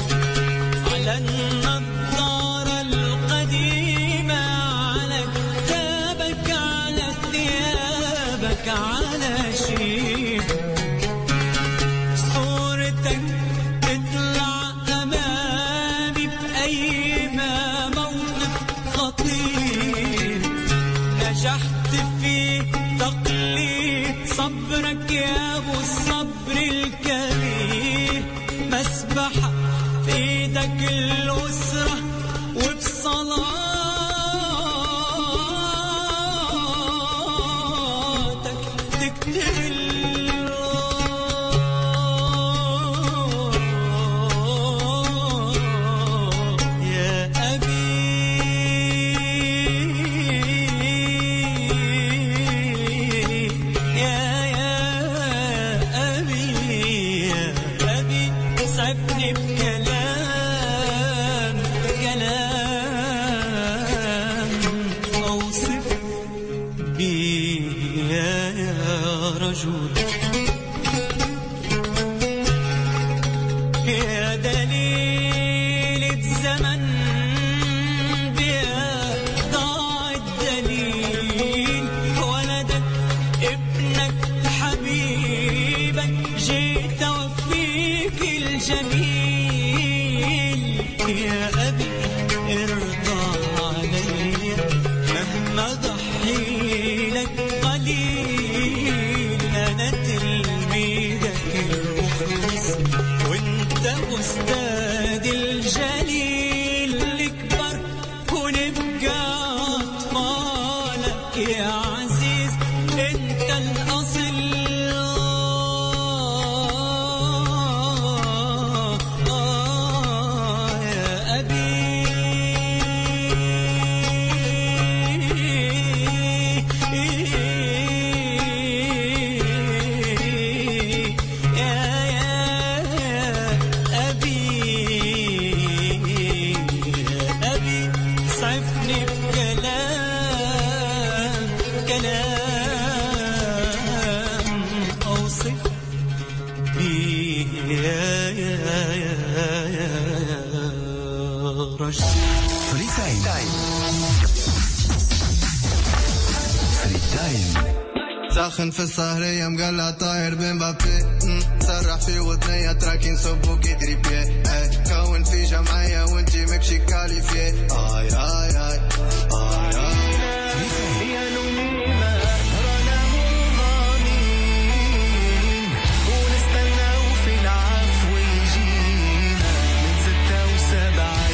على النظارة القديمة على تسبح في ايدك الأسرة وبصلاتك تكتب ساخن في السهرية مقلع طاير بين بابي سرح في وطنية تراكين صبو كيدري بيه كون في جمعية وانتي مكشي كاليفيه آي آي آي آي آي يا نميمة رانا مضامين ونستناو في العفو يجينا من 76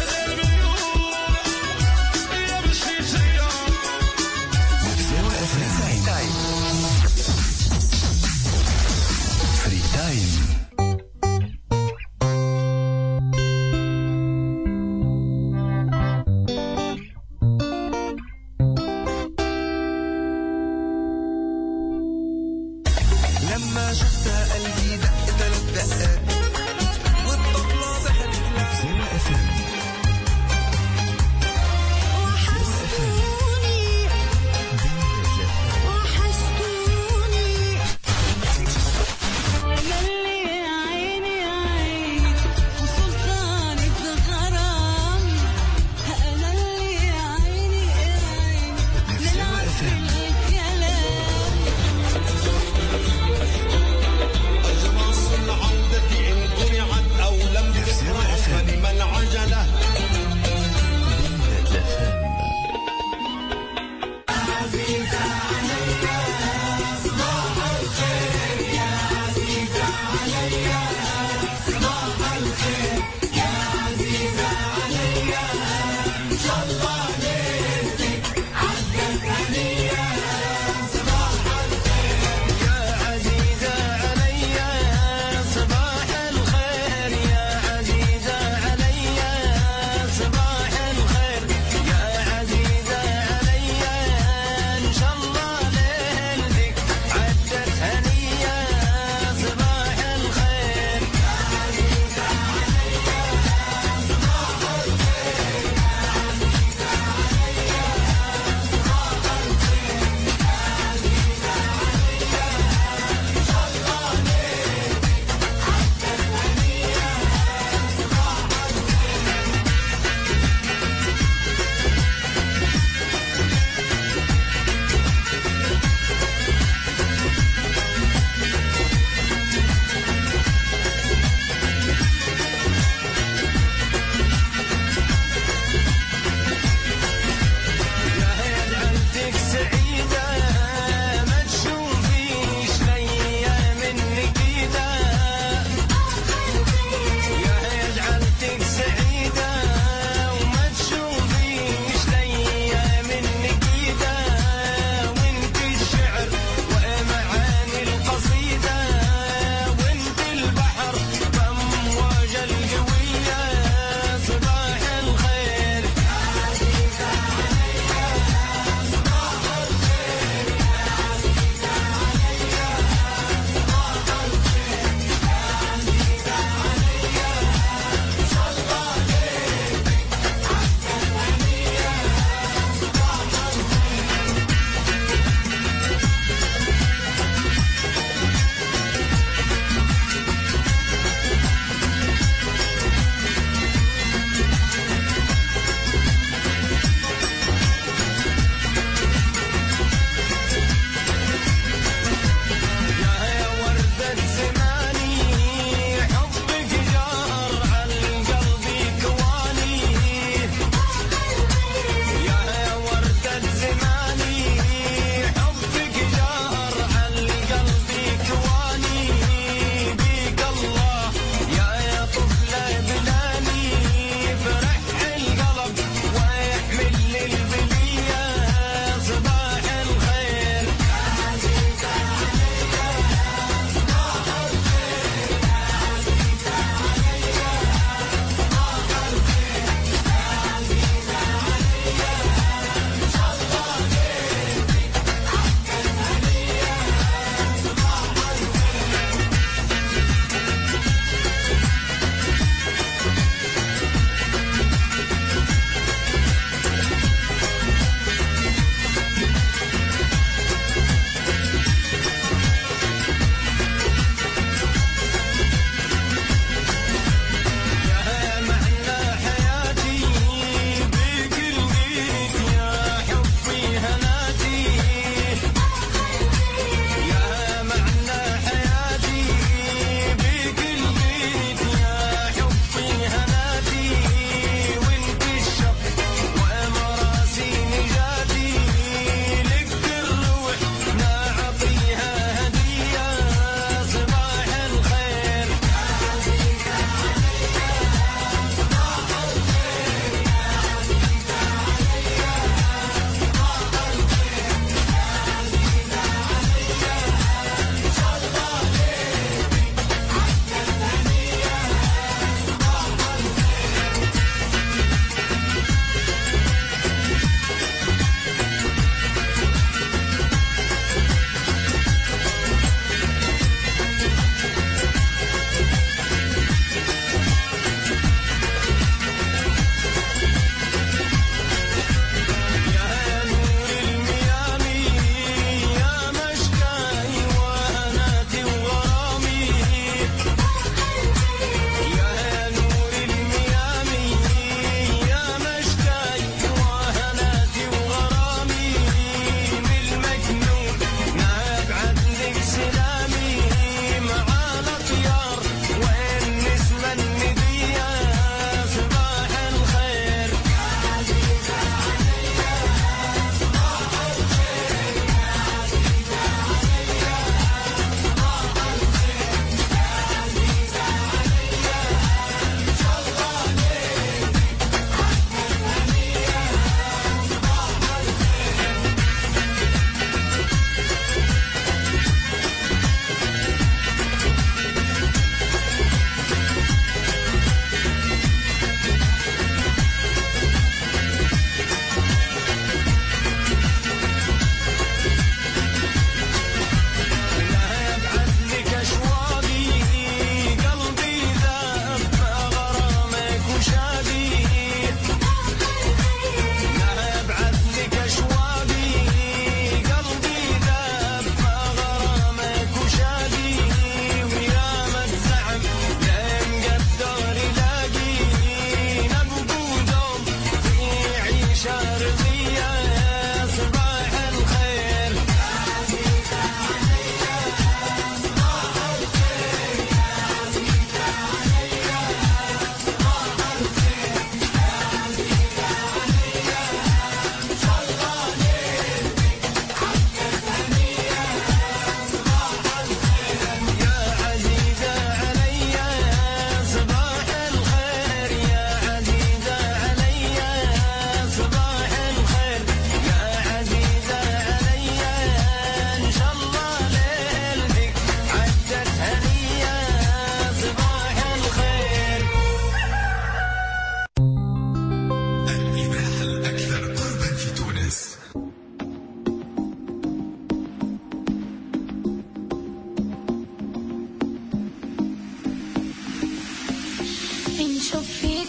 FM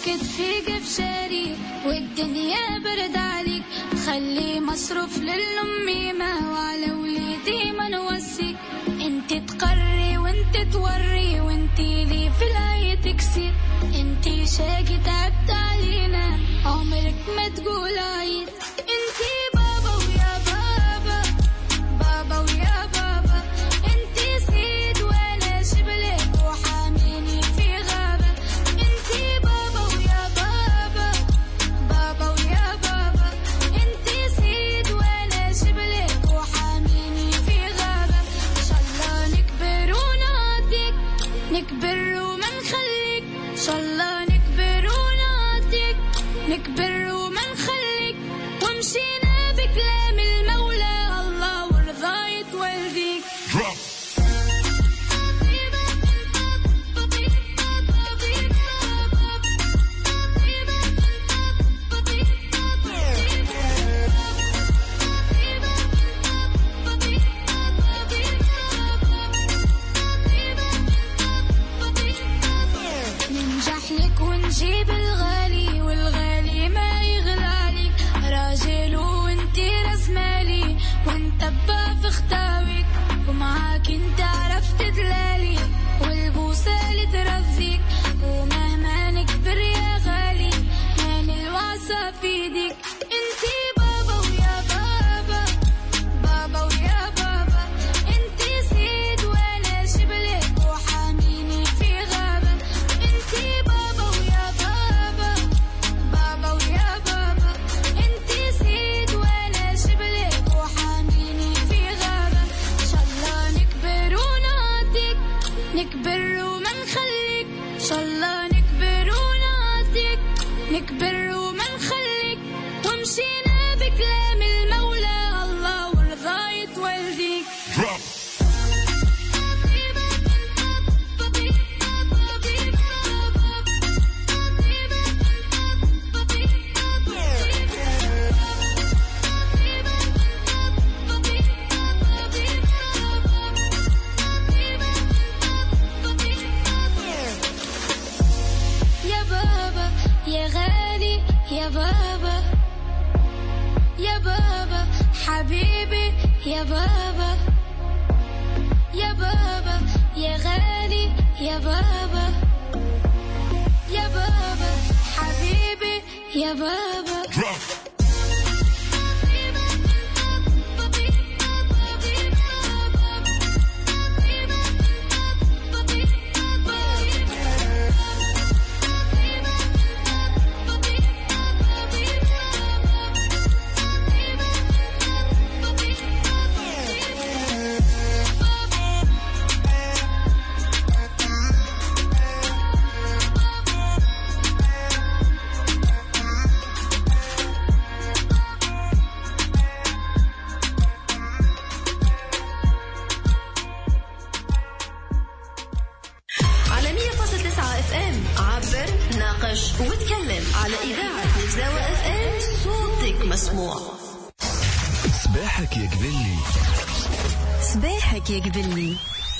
كتفي قفشاري والدنيا برد عليك، تخلي مصروف للأميمة وعلى وليدي ما نوصيك. انت تقري وانت توري وانت لي في العي تكسير، انت شاقي تعبت علينا عمرك ما تقول عيد. انت بابا ويا بابا، بابا ويا بابا، انت سيد وانا شبلك وحاميني في غابة. انت بابا ويا بابا، بابا ويا بابا، انت سيد وانا شبلك وحاميني في غابة. ان شاء الله نكبر ونعطيك، نكبر وما نخليك، ان شاء الله نكبر ونعطيك، نكبر وما نخليك. ومشينا بكلام المولى الله ورضاية والديك. ننجح لك ونجيب الغالي والغالي ما يغلالي، راجل وانتي راس مالي ونتبع في خطاويك، ومعاك انت عرفت دلالي والبوسة اللي ترضيك. ومهما نكبر يا غالي ما نلوعصى في ايديك. انتي بابا ويا بابا، بابا ويا بابا، انتي سيد وانا شبلك وحاميني في غابة. انتي بابا ويا بابا، بابا ويا بابا، انتي سيد وانا شبلك وحاميني في غابة. ان شاء الله نكبر ونعطيك، نكبر وما نخليك، ان شاء الله نكبر ونعطيك، نكبر وما نخليك. ومشينا بكلام المولى الله ورضاية والديك. يا بابا يا غالي يا بابا، يا بابا حبيبي يا بابا، يا بابا يا غالي يا بابا، يا بابا حبيبي يا بابا. على 100.9 اف ام عبر ناقش وتكلم على إذاعة نزاوة اف ام، صوتك مسموع. صباحك يا قبلي، صباحك يا قبلي.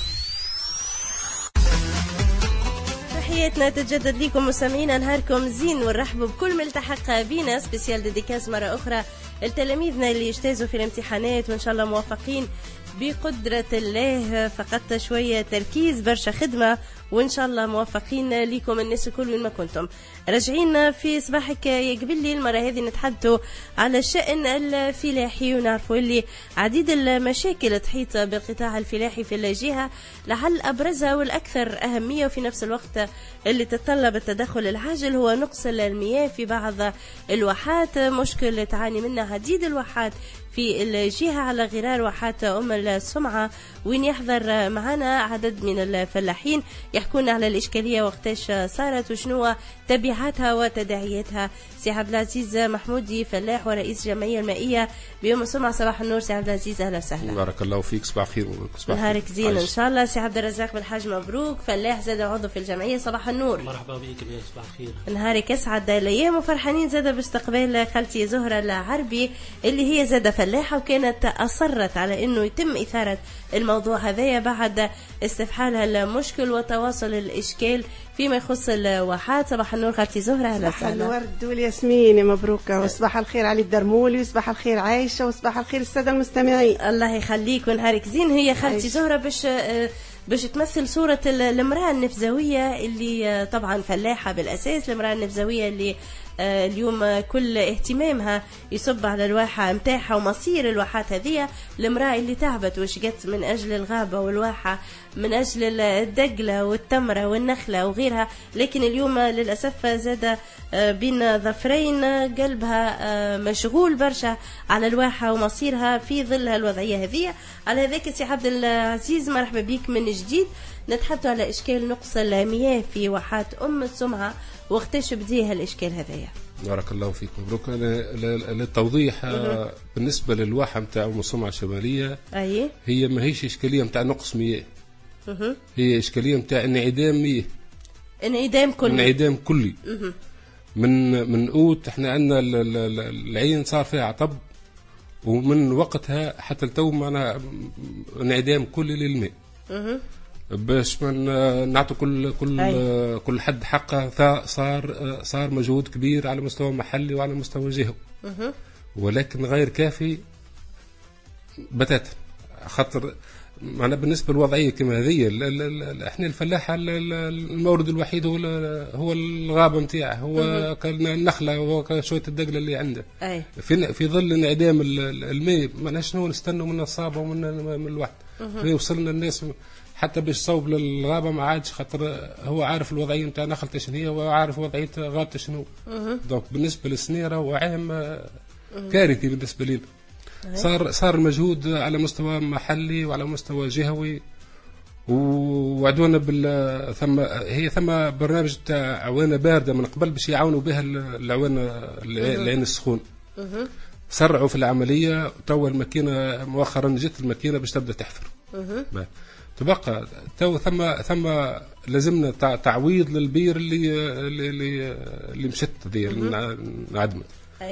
تحياتنا تتجدد لكم مستمعينا، نهاركم زين ونرحبوا بكل ملتحق بينا. سبيسيال ديديكاس مرة أخرى لتلاميذنا اللي يجتازوا في الامتحانات، وإن شاء الله موفقين بقدرة الله. فقط شوية تركيز، برشا خدمة، وإن شاء الله موفقين لكم الناس الكل وين ما كنتم. راجعين في صباحك يا قبلي، المرة هذه نتحدثوا على الشأن الفلاحي، ونعرفوا اللي عديد المشاكل تحيط بالقطاع الفلاحي في الجهة، لعل أبرزها والأكثر أهمية وفي نفس الوقت اللي تتطلب التدخل العاجل هو نقص المياه في بعض الواحات، مشكل تعاني منها عديد الواحات في الجهة على غرار واحات أم السمعة، وين يحضر معنا عدد من الفلاحين يحكون على الإشكالية وقتاش صارت وشنو تبعاتها وتداعياتها. سي عبد العزيز محمودي، فلاح ورئيس جمعية المائية بيوم السمعة. صباح النور سي عبد العزيز، أهلا وسهلا. بارك الله فيك، صباح خير. نهارك زين إن شاء الله. سي عبد الرزاق بالحاج مبروك، فلاح زاد عضو في الجمعية. صباح النور. مرحبا بك يا صباح الخير. نهارك أسعد الأيام، وفرحانين زاد باستقبال خالتي زهرة العربي اللي هي زاد فلاحة وكانت أصرت على إنه يتم تم إثارة الموضوع هذايا بعد استفحالها المشكل وتواصل الإشكال فيما يخص الواحات. صباح النور خالتي زهرة، أهلا صباح الورد والياسمين، مبروكة، وصباح الخير علي الدرمولي، وصباح الخير عايشة، وصباح الخير السادة المستمعين. الله يخليك ونهارك زين. هي خالتي زهرة باش تمثل صورة المرأة النفزوية اللي طبعا فلاحة بالأساس، المرأة النفزوية اللي اليوم كل اهتمامها يصب على الواحة متاعها ومصير الواحات هذه. المرأة اللي تعبت وشقت من أجل الغابة والواحة، من أجل الدقلة والتمرة والنخلة وغيرها، لكن اليوم للأسف زاد بين ظفرين قلبها مشغول برشا على الواحة ومصيرها في ظل الوضعية هذه. على هذاك سي عبد العزيز مرحبا بك من جديد. نتحدث على إشكال نقص المياه في واحات السمعة، واختاش بديها الإشكال هذايا. بارك الله فيك، مبروك. للتوضيح بالنسبة للواحة متاع السمعة الشمالية، هي ما هيش إشكالية متاع نقص مياه، هي إشكالية متاع انعدام مياه، انعدام كلي. من أوت احنا عندنا العين صار فيها عطب، ومن وقتها حتى التو معنا انعدام كلي للماء. باش من نعطوا كل حد حقه، صار مجهود كبير على مستوى محلي وعلى مستوى جهوي، ولكن غير كافي بتاتا. خاطر معنا بالنسبه للوضعيه كما هذه، احنا الفلاحه المورد الوحيد هو الغابه نتاعه، هو النخله، هو شويه الدقله اللي عنده. في ظل انعدام الماء ما شنو نستنوا من الصابه ومن الواحد. وصلنا الناس حتى باش صوب للغابه ما عادش، خاطر هو عارف الوضعيه نتاع نخلته شنو هي، وعارف وضعيه غابته شنو. دونك بالنسبه للسنيره هو عام كارثي بالنسبه لنا. صار المجهود على مستوى محلي وعلى مستوى جهوي، وعدونا ثم برنامج تاع عوانه بارده من قبل باش يعاونوا بها العوانه العين السخون. سرعوا في العمليه، تو الماكينه مؤخرا جت الماكينه باش تبدا تحفر. تبقى تو ثم لازمنا تعويض للبير اللي مشت ذي انعدمت.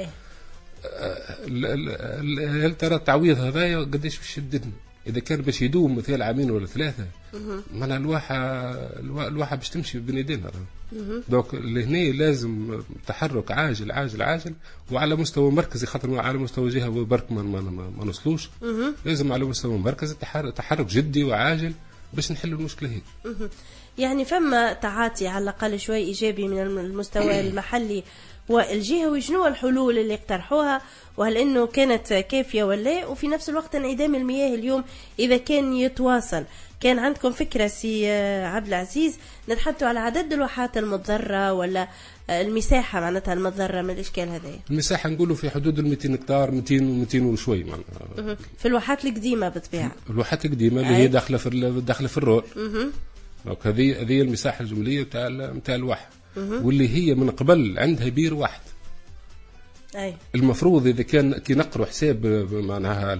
هل ترى التعويض هذا قديش باش يشددنا؟ اذا كان باش يدوم مثل عامين ولا ثلاثه، معناها الواحه باش تمشي بين يدينا. دونك لهنا لازم تحرك عاجل وعلى مستوى مركزي، خاطر على مستوى جهه برك ما نوصلوش. لازم على مستوى مركزي تحرك جدي وعاجل باش نحل المشكله هي. يعني فما تعاطي على الاقل شوي ايجابي من المستوى المحلي والجهوي. شنو الحلول اللي اقترحوها، وهل انه كانت كافيه ولا؟ وفي نفس الوقت انعدام المياه اليوم اذا كان يتواصل، كان عندكم فكره سي عبد العزيز نتحدثوا على عدد الواحات المتضرره ولا المساحه معناتها المتضرره من الاشكال هذايا؟ المساحه نقولوا في حدود 200 هكتار، 200 وشوي معناها في الواحات القديمه بالطبيعه، الواحات القديمه اللي هي داخله في الرول. دونك هذه المساحه الجمليه نتاع الواحه، واللي هي من قبل عندها بير واحد. المفروض اذا كان كي نقروا حساب معناها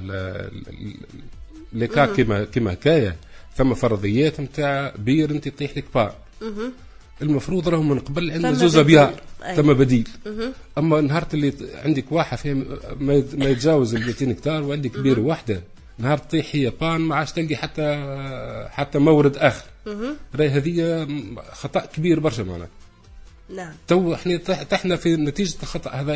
لكا كما هكايا، ثم فرضيات نتاع بير انت تطيح لك بار. المفروض راهم من قبل عندنا زوز ابيار، ثم بديل. اما نهار اللي عندك واحه فيها ما يتجاوز 200 هكتار وعندك بير واحده، نهار تطيح هي بان ما عادش تلقي حتى مورد اخر. راهي هذه خطا كبير برشا معناها. نعم. تو احنا طحنا في نتيجه الخطا هذا.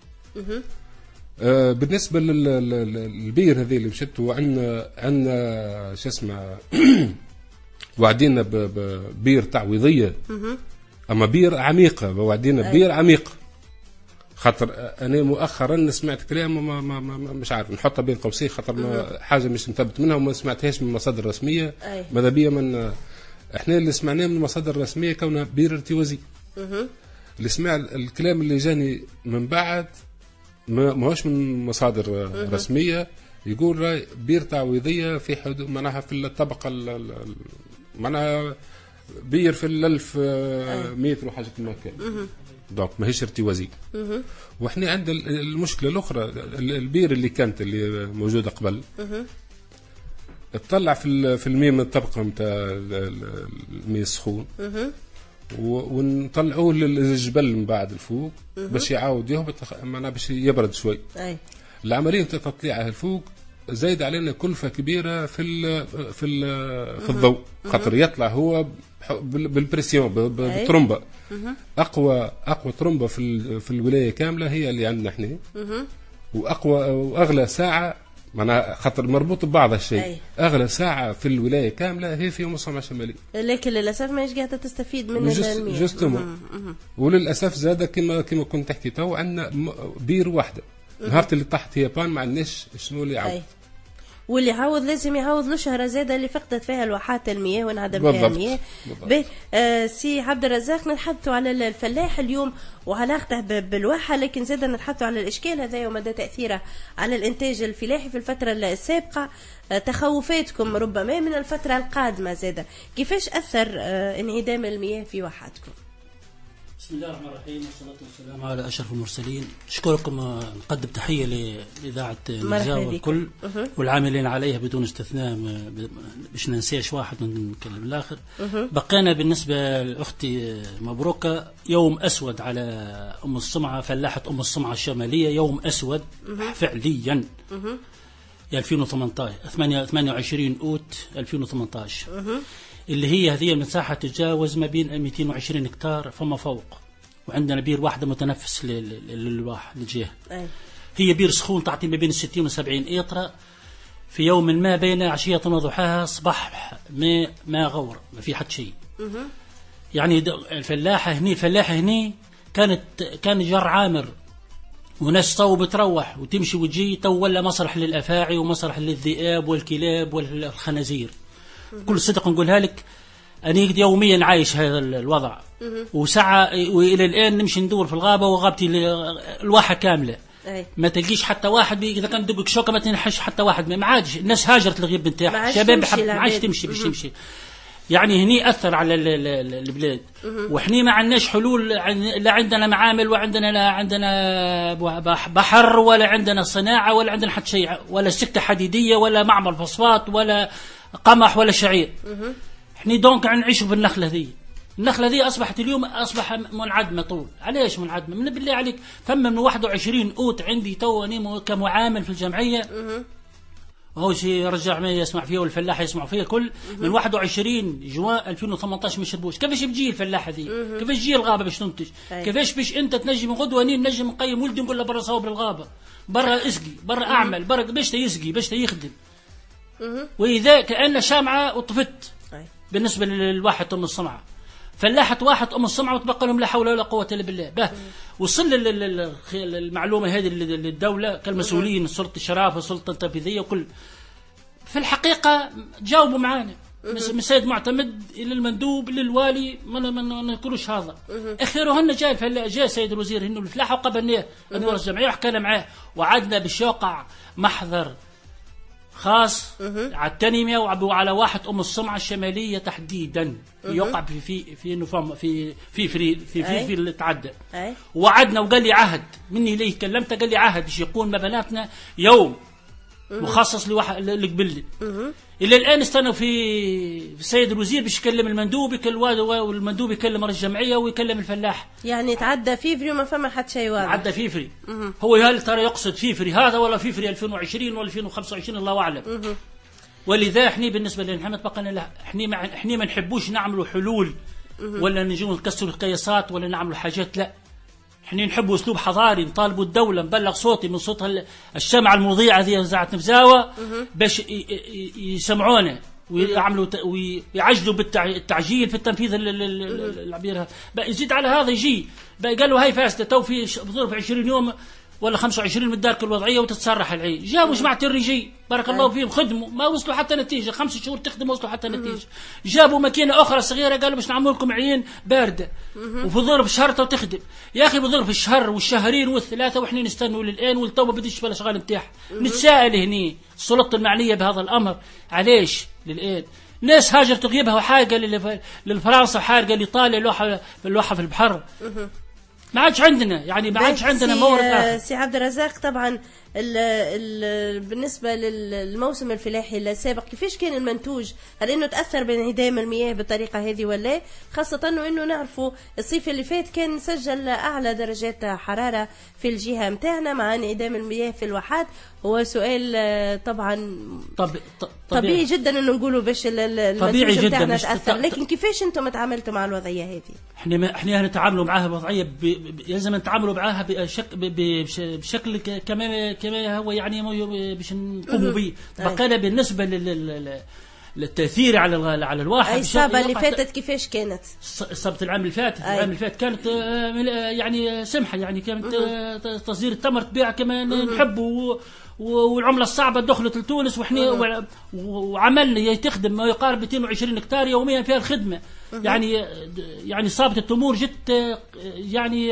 بالنسبه للبير هذه اللي مشت، وعندنا شو اسمه وعدينا ببير تعويضيه، اما بير عميقه، وعدينا بير عميق. خاطر انا مؤخرا سمعت كلام ما مش عارف نحطها بين قوسين، خاطر حاجه مش مثبت منها وما سمعتهاش من مصادر رسميه. ماذا بيا من احنا اللي سمعناه من المصادر الرسميه كونها بير ارتوازي. اللي سمع الكلام اللي جاني من بعد ما هوش من مصادر رسميه، يقول بير تعويضيه في حدود معناها في الطبقه معناها بير في 1000 متر وحاجه كما كان. دونك ماهيش ارتوازي. واحنا عندنا المشكله الاخرى، البير اللي كانت اللي موجوده قبل تطلع في الماء من الطبقه نتاع الماء السخون، ونطلعوه للجبل من بعد الفوق باش يعاود يهبط، معناها باش يبرد شوي. العمليه نتاع تطليعه الفوق زايد علينا كلفة كبيرة في الضوء، خاطر يطلع هو بالبريسيون بالترومبا. أقوى ترومبا في الولاية كاملة هي اللي عندنا احنا، وأقوى وأغلى ساعة معناها خاطر مربوط ببعض الشيء. أغلى ساعة في الولاية كاملة هي في مصمع شمالي، لكن للأسف ما قاعدة تستفيد من المياه. جوستومون. وللأسف زاد كما كنت تحكي تو عندنا بير واحدة، نهار اللي طاحت هي بان ما عندناش شنو اللي يعوض. واللي يعوض لازم يعوض الشهرة زادة اللي فقدت فيها الواحات المياه وانعدم فيها المياه. سي عبد الرزاق، نتحدثوا على الفلاح اليوم وعلاقته بالواحة، لكن زادة نتحدثوا على الإشكال هذا ومدى تأثيره على الإنتاج الفلاحي في الفترة السابقة. تخوفاتكم ربما من الفترة القادمة زادة، كيفاش أثر انعدام المياه في واحاتكم؟ بسم الله الرحمن الرحيم، والصلاة والسلام على أشرف المرسلين. أشكركم، نقدم تحية لإذاعة نجاوة والكل والعاملين عليها بدون استثناء، باش ننساش واحد ونتكلم الآخر. بقينا بالنسبة لأختي مبروكة يوم أسود على أم الصمعة، فلاحة أم الصمعة الشمالية، يوم أسود فعليا. 2018 28 أوت 2018 اللي هي هذه المساحة تتجاوز ما بين 220 هكتار فما فوق، وعندنا بير واحدة متنفس للواحد للجهة. هي بير سخون تعطي ما بين 60 و 70 إيطرة. في يوم ما بين عشية وضحاها صباح ما غور، ما في حد شيء. يعني الفلاحة هني كان جر عامر، وناس تو بتروح وتمشي وتجي، تو ولا مسرح للأفاعي ومسرح للذئاب والكلاب والخنازير. كل صدق نقولها لك، أنا يوميا عايش هذا الوضع، وساعة وإلى الآن نمشي ندور في الغابة، وغابتي الواحة كاملة ما تلقيش حتى واحد. إذا كان دبك شوكة ما تنحش حتى واحد، ما عادش الناس هاجرت الغيب نتاعها، شباب ما عادش تمشي باش تمشي. يعني هني أثر على البلاد، وإحنا ما عندناش حلول. لا عندنا معامل، لا عندنا بحر، ولا عندنا صناعة، ولا عندنا حتى شيء، ولا سكة حديدية، ولا معمل فوسفات، ولا قمح، ولا شعير. إحنا دونك نعيشوا بالنخلة ذي. النخلة ذي أصبحت اليوم منعدمة. طول علاش منعدمة؟ من بالله عليك، فما من 21 أوت عندي تو أنا كمعامل في الجمعية، وهو شيء رجع ما يسمع فيه والفلاح يسمع فيه كل من 21 جوان 2018 ما يشربوش. كيفاش بتجي الفلاحة ذي؟ كيفاش تجي الغابة باش تنتج؟ كيفاش باش أنت تنجم غدوة نجم نقيم ولدي نقول له برا صوب الغابة، برا اسقي، برا أعمل، برا باش يسقي، باش يخدم. وإذا كأن شامعة وطفت بالنسبة للواحد أم الصمعة، فلاحة واحد أم الصمعة وتبقى لهم لا حول ولا قوة إلا بالله. وصل المعلومة هذه للدولة كالمسؤولين، السلطة الشرافة والسلطة التنفيذية وكل. في الحقيقة جاوبوا معانا من سيد معتمد إلى المندوب إلى الوالي، ما نقولوش هذا. أخيرهن جاء سيد الوزير هنو الفلاحة وقبلناه أنور الجمعية وحكينا معاه، وعدنا باش يوقع محضر خاص على التنمية وعلى واحد أم الصمعة الشمالية تحديدا، يوقع في نوفمبر في التعدى. وعدنا وقال لي عهد مني ليه كلمته، قال لي عهد باش يكون ما بناتنا يوم مخصص لواحد لقبل. إلى الآن استنوا في السيد الوزير باش يكلم المندوب، والمندوب يكلم رئيس الجمعية ويكلم الفلاح. يعني تعدى فيفري وما فما حد شيء واضح. تعدى فيفري. هو هل ترى يقصد فيفري هذا ولا فيفري 2020 ولا 2025 الله أعلم. ولذا احنا بالنسبة لنا بقينا احنا ما نحبوش نعملوا حلول ولا نجيو نكسروا القياسات ولا نعملوا حاجات، لا. احنا نحبوا اسلوب حضاري، نطالبوا الدولة، نبلغ صوتي من صوت الشمعة المضيعة ذي زعت نفزاوة باش يسمعونا ويعملوا ويعجلوا بالتعجيل في التنفيذ العبير. يزيد على هذا يجي قالوا هاي فاسدة تو في بظروف 20 يوم ولا 25 من الدارك الوضعية وتتسرح العين. جابوا جماعة الرجي بارك الله فيهم، خدموا ما وصلوا حتى نتيجة، 5 شهور تخدم وصلوا حتى نتيجة. جابوا ماكينة أخرى صغيرة قالوا باش نعمل لكم عين باردة وفي ظرف شهر وتخدم. يا أخي بظرف الشهر والشهرين والثلاثة وإحنا نستنوا للآن والتوبة بديش بلا شغال نتاعها. نتساءل هني السلطة المعنية بهذا الأمر علاش للآن ناس هاجرت تغيبها وحاجة للفرنسا وحاجة لإيطاليا لوحة في البحر. ما عادش عندنا يعني ما عادش عندنا مورد آخر. سي عبد الرزاق طبعا بالنسبة للموسم الفلاحي السابق كيفاش كان المنتوج؟ هل انه تأثر بانعدام المياه بالطريقة هذه ولا؟ خاصة انه نعرفوا الصيف اللي فات كان سجل اعلى درجات حرارة في الجهة متاعنا مع انعدام المياه في الواحات. هو سؤال طبعا طبيعي جدا انه نقولوا باش المنتوج متاعنا تأثر، لكن كيفاش انتم تعاملتوا مع الوضعية هذه؟ احنا نتعاملوا معها الوضعية لازم نتعاملوا معها بشكل كما هو يعني باش نقوموا به. بقينا بالنسبة للتأثير على الواحد. الإصابة اللي فاتت كيفاش كانت؟ إصابة العام اللي فات كانت يعني سمحة، يعني كانت تصدير التمر تبيع كما نحب، والعملة الصعبة دخلت لتونس، وإحنا وعملنا تخدم ما يقارب 220 هكتار يوميا فيها الخدمة. يعني إصابة التمور جت يعني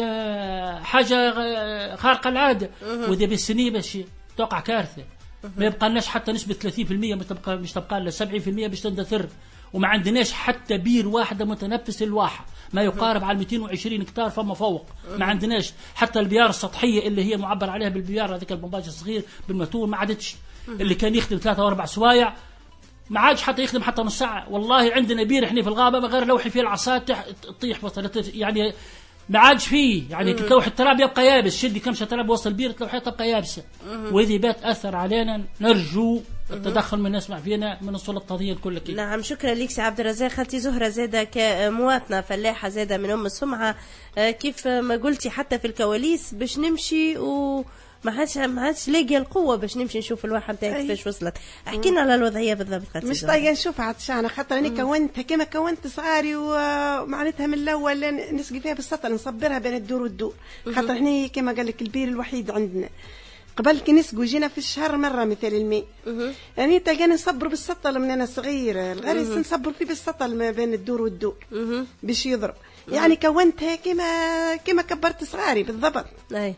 حاجة خارقة العادة، وإذا بالسنين باش توقع كارثة. ما يبقى لناش حتى نسبة 30%، مش تبقى لنا 70% باش تندثر، وما عندناش حتى بير واحدة متنفس للواحة، ما يقارب على 220 هكتار فما فوق. ما عندناش حتى البيار السطحية اللي هي معبر عليها بالبيار هذيك البومباج الصغير بالماتور، ما عادتش. اللي كان يخدم 3 و4 سوايع ما عادش حتى يخدم حتى نص ساعة. والله عندنا بير احنا في الغابة ما غير لوحي فيه العصا تطيح يعني ما عادش فيه، يعني تلوح التراب يبقى يابس، شدي كمشة تراب وصل البير تلوحها تبقى يابسة. وهذه بات أثر علينا. نرجو التدخل من نسمع فينا من السلطة هذه الكل. نعم، شكرا لك سي عبد الرزاق. خالتي زهرة زادة كمواطنة فلاحة زادة من أم السمعة، كيف ما قلتي حتى في الكواليس باش نمشي ما عادش لاقي القوه باش نمشي نشوف الواحه نتاعك كيفاش وصلت. احكي لنا على الوضعيه بالضبط. مش طايقه نشوفها عطشانه، خاطر انا كونتها كما كونت صغاري، ومعناتها من الاول نسقي فيها بالسطل نصبرها بين الدور والدور، خاطر احنا كما قال لك البير الوحيد عندنا. قبل كي نسقوا جينا في الشهر مره مثل الماء، يعني تلقاني نصبروا بالسطل من انا صغير، الغريس نصبر فيه بالسطل ما بين الدور والدور باش يضرب. يعني كونتها كما كبرت صغاري بالضبط.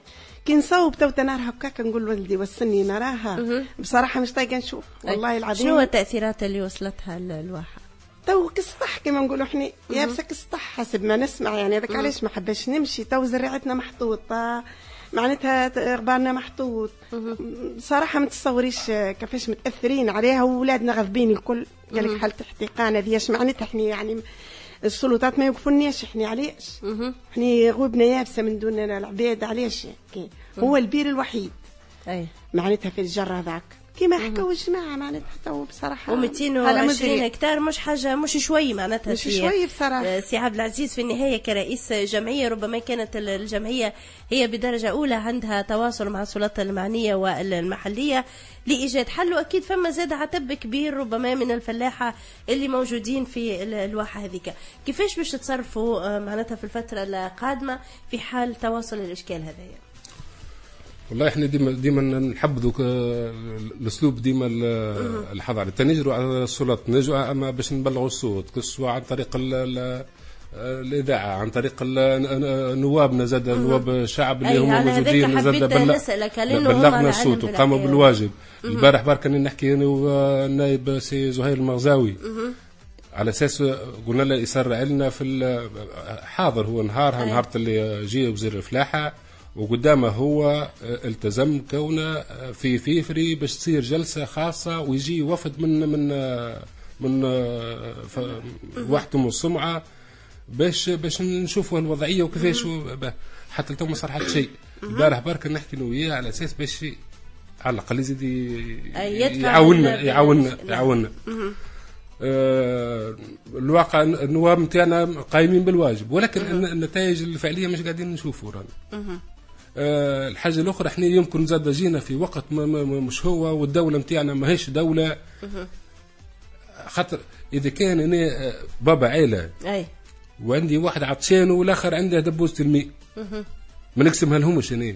كي نصوب تو نراها هكاك نقول لولدي وصلني نراها. بصراحه مش طايقه نشوف والله العظيم. شنو التاثيرات اللي وصلتها الواحه؟ تو كسطح كما نقولوا احنا، يابسه كسطح حسب ما نسمع، يعني هذاك علاش ما حباش نمشي. تو زريعتنا محطوطه، معناتها غبارنا محطوط. بصراحه ما تصوريش كيفاش متاثرين عليها، واولادنا غضبين الكل. قال لك حاله احتقان هذه اش معناتها؟ احنا يعني السلطات ما يوقفوناش، احنا علاش؟ احنا غوبنا يابسه من دون العباد. علاش؟ هو البير الوحيد معناتها في الجره ذاك كما حكوا الجماعه، معناتها تو بصراحه و220 هكتار مش حاجه، مش شوي معناتها، مش شوي بصراحه. سي عبد العزيز في النهايه كرئيس جمعيه، ربما كانت الجمعيه هي بدرجه اولى عندها تواصل مع السلطات المعنيه والمحليه لايجاد حل، واكيد فما زاد عتب كبير ربما من الفلاحه اللي موجودين في الواحة هذيك. كيفاش باش تتصرفوا معناتها في الفتره القادمه في حال تواصل الاشكال هذايا؟ والله احنا ديما نحبذوا الاسلوب ديما الحضاري، تنجروا على السلطات، نجوا اما باش نبلغوا الصوت، سواء عن طريق الاذاعه، عن طريق نوابنا، زاد نواب الشعب اللي هم موجودين، زاد بلغنا الصوت وقاموا بالواجب. البارح بارك اني نحكي انا والنائب سي زهير المغزاوي على اساس قلنا له يسرع لنا في حاضر. هو نهار اللي جي وزير الفلاحه، وقدامه هو التزم كونه في فيفري باش تصير جلسه خاصه، ويجي وفد من وحدهم السمعه باش نشوفوا الوضعيه وكيفاش. حتى تو ما صار حتى شيء. البارح برك نحكي له وياه على اساس باش على الاقل يزيد يعاوننا. الواقع النواب نتاعنا قايمين بالواجب، ولكن النتائج الفعليه مش قاعدين نشوفوا رانا. الحاجه الاخرى احنا يمكن زاد جينا في وقت مش هو، والدوله نتاعنا ماهيش دوله. خاطر اذا كان انا بابا عيله وعندي واحد عطشان والاخر عنده دبوسه الماء، ما نقسمها لهمش انا.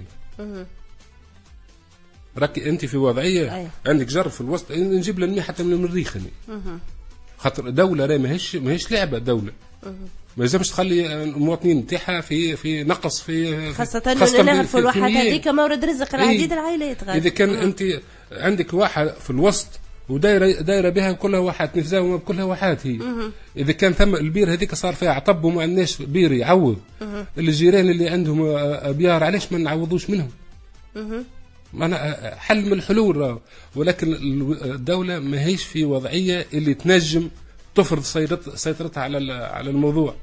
راكي انت في وضعيه عندك جر في الوسط، نجيب له الماء حتى من المريخ. خاطر دوله راهي ماهيش لعبه دوله. ما لازمش تخلي المواطنين نتاعها في نقص في خاصة انه نعرفوا الواحات هذيك مورد رزق العديد العائلات. اذا كان انت عندك واحه في الوسط ودايره بها كلها واحات نفزاهم كلها واحات هي. اذا كان ثم البير هذيك صار فيها عطب وما عندناش بير يعوض الجيران اللي عندهم ابيار، علاش ما نعوضوش منهم؟ معنا حل من الحلول، ولكن الدولة ما هيش في وضعية اللي تنجم تفرض سيطرتها على الموضوع.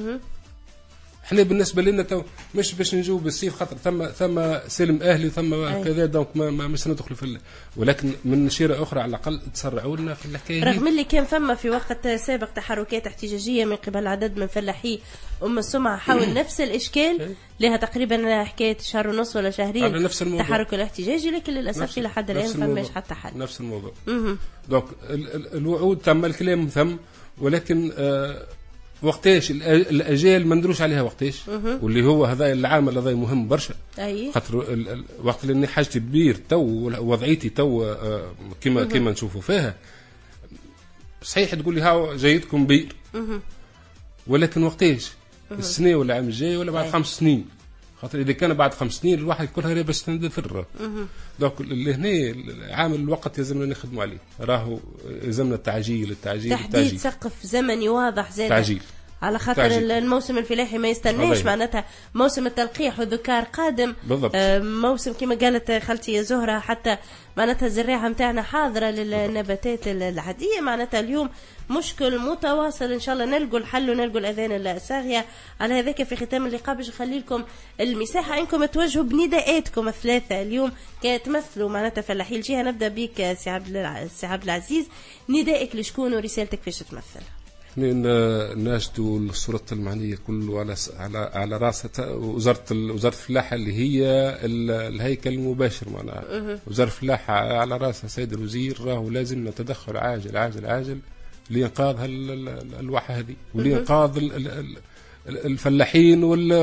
احنا بالنسبه لنا مش باش نجوا بالسيف، خاطر ثم سلم اهلي ثم كذا، دونك ما مش ندخلوا في ولكن من شيره اخرى على الاقل تسرعوا لنا في الحكايه. رغم اللي كان ثم في وقت سابق تحركات احتجاجيه من قبل عدد من فلاحي السمعه حول نفس الاشكال، لها تقريبا حكايه شهر ونص ولا شهرين نفس التحرك الاحتجاجي، لكن للاسف الى حد الان فماش حتى حل. نفس الموضوع. دونك الوعود تم، الكلام تم، ولكن وقتاش الاجال ما ندروش عليها وقتاش. واللي هو هذا العامل هذا مهم برشا، خاطر الوقت اللي حاجتي كبير تو وضعيتي تو كما نشوفوا فيها. صحيح تقول لي هاو جيدكم بير، ولكن وقتاش؟ السنه ولا العام الجاي ولا بعد 5 سنين؟ خاطر اذا كان بعد 5 سنين الواحد كلها راه باش تنفر. دونك اللي هنا عامل الوقت يلزمنا نخدموا عليه، راهو يلزمنا التعجيل تحديد سقف زمني واضح زاد تعجيل. على خاطر الموسم الفلاحي ما يستناش، معناتها موسم التلقيح والذكار قادم بالضبط. موسم كما قالت خالتي زهرة، حتى معناتها الزراعة متاعنا حاضرة للنباتات العادية. معناتها اليوم مشكل متواصل، إن شاء الله نلقوا الحل ونلقوا الأذان الصاغية. على هذاك في ختام اللقاء باش نخلي لكم المساحة انكم توجهوا بنداءاتكم الثلاثة اليوم كتمثلوا معناتها فلاحي الجهة. نبدأ بك سي عبد العزيز، ندائك لشكون ورسالتك فاش تمثل؟ ناشدوا السلطة المعنية كله على راسها وزارة الفلاحة اللي هي الهيكل المباشر، معناها وزارة الفلاحة على راسها سيد الوزير، راهو لازم نتدخل عاجل عاجل عاجل لإنقاذ الواحة هذه ولإنقاذ الفلاحين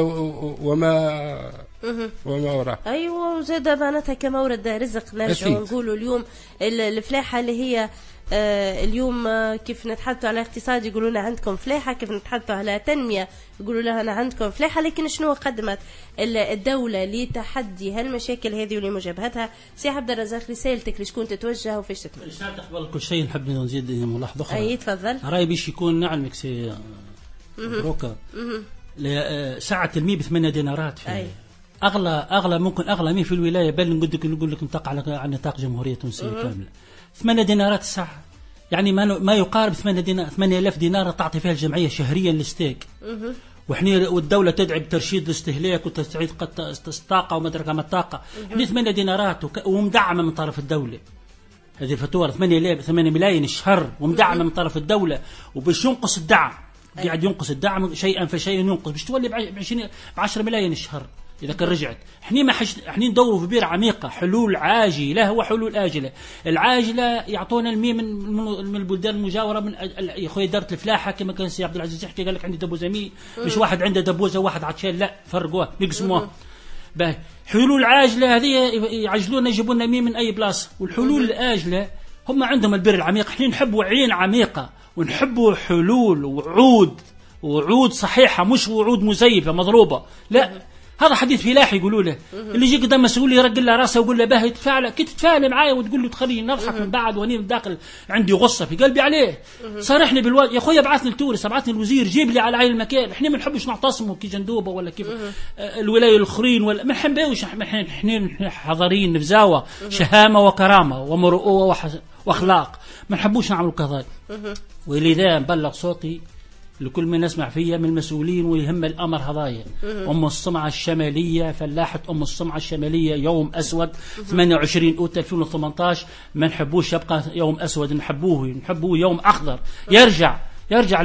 وما وراء. أيوة، وزاد معناتها كمورد رزق نرجعوا نقولوا اليوم الفلاحة اللي هي اليوم كيف نتحدثوا على اقتصاد يقولوا لنا عندكم فلاحة، كيف نتحدثوا على تنمية يقولوا لها عندكم فلاحة. لكن شنو قدمت الدولة لتحدي هالمشاكل هذه ولمجابهتها؟ سي عبد الرزاق، رسالتك لشكون تتوجه وفاش تتمنى؟ رسالتك قبل كل شيء نحب نزيد ملاحظة أخرى. أي تفضل. رأيي باش يكون نعلمك سي بروكا ساعة المي ب8 دينارات في أغلى ممكن أغلى مي في الولاية، بل نقول لك نطاق على نطاق جمهورية تونسية كاملة. 8 دينارات الساعة، يعني ما يقارب 8000 دينار تعطي فيها الجمعية شهريا للستيك. وحنا والدولة تدعي بترشيد الاستهلاك وتسعيد الطاقة وما أدرك ما الطاقة. حنا 8 دينارات ومدعمة من طرف الدولة. هذه الفاتورة 8 ملايين الشهر ومدعمة من طرف الدولة، وباش ينقص الدعم قاعد ينقص الدعم شيئا فشيئا ينقص، باش تولي ب 10 ملايين الشهر إذا كان رجعت. احنا ندوروا في بير عميقة، حلول عاجلة وحلول آجلة. العاجلة يعطونا المي من البلدان المجاورة، من يا خويا دارة الفلاحة كما كان سي عبد العزيز يحكي، قال لك عندي دبوزة مي، مش واحد عنده دبوزة واحد عطشان، لا فرقوها يقسموها. باهي حلول عاجلة هذه يعجلونا يجيبوا لنا مي من أي بلاصة، والحلول الآجلة هم عندهم البير العميق. احنا نحبوا عين عميقة ونحبوا حلول وعود صحيحة، مش وعود مزيفة مضروبة، لا. هذا حديث فلاحي يقولوا له. اللي يجي قدام مسؤول يرجل له راسه ويقول له باهي تفعل كي تتفاعل معايا وتقول له تخليني نضحك من بعد واني من داخل عندي غصه في قلبي عليه. صارحني بالواد يا خويا، بعثني لتونس، بعثني الوزير، جيب لي على عين المكان. احنا ما نحبش نعتصموا كي جندوبه ولا كيف الولايه الاخرين، ولا ما نحبوش. احنا حضاريين نفزاوه شهامه وكرامه ومروءه واخلاق، ما نحبوش نعملوا كذا. ولذا نبلغ صوتي لكل من يسمع فيا من المسؤولين ويهم الأمر هذايا. أم الصمعة الشمالية، فلاحة أم الصمعة الشمالية، يوم أسود 28 أوت 2018. ما نحبوش يبقى يوم أسود، نحبوه يوم أخضر. يرجع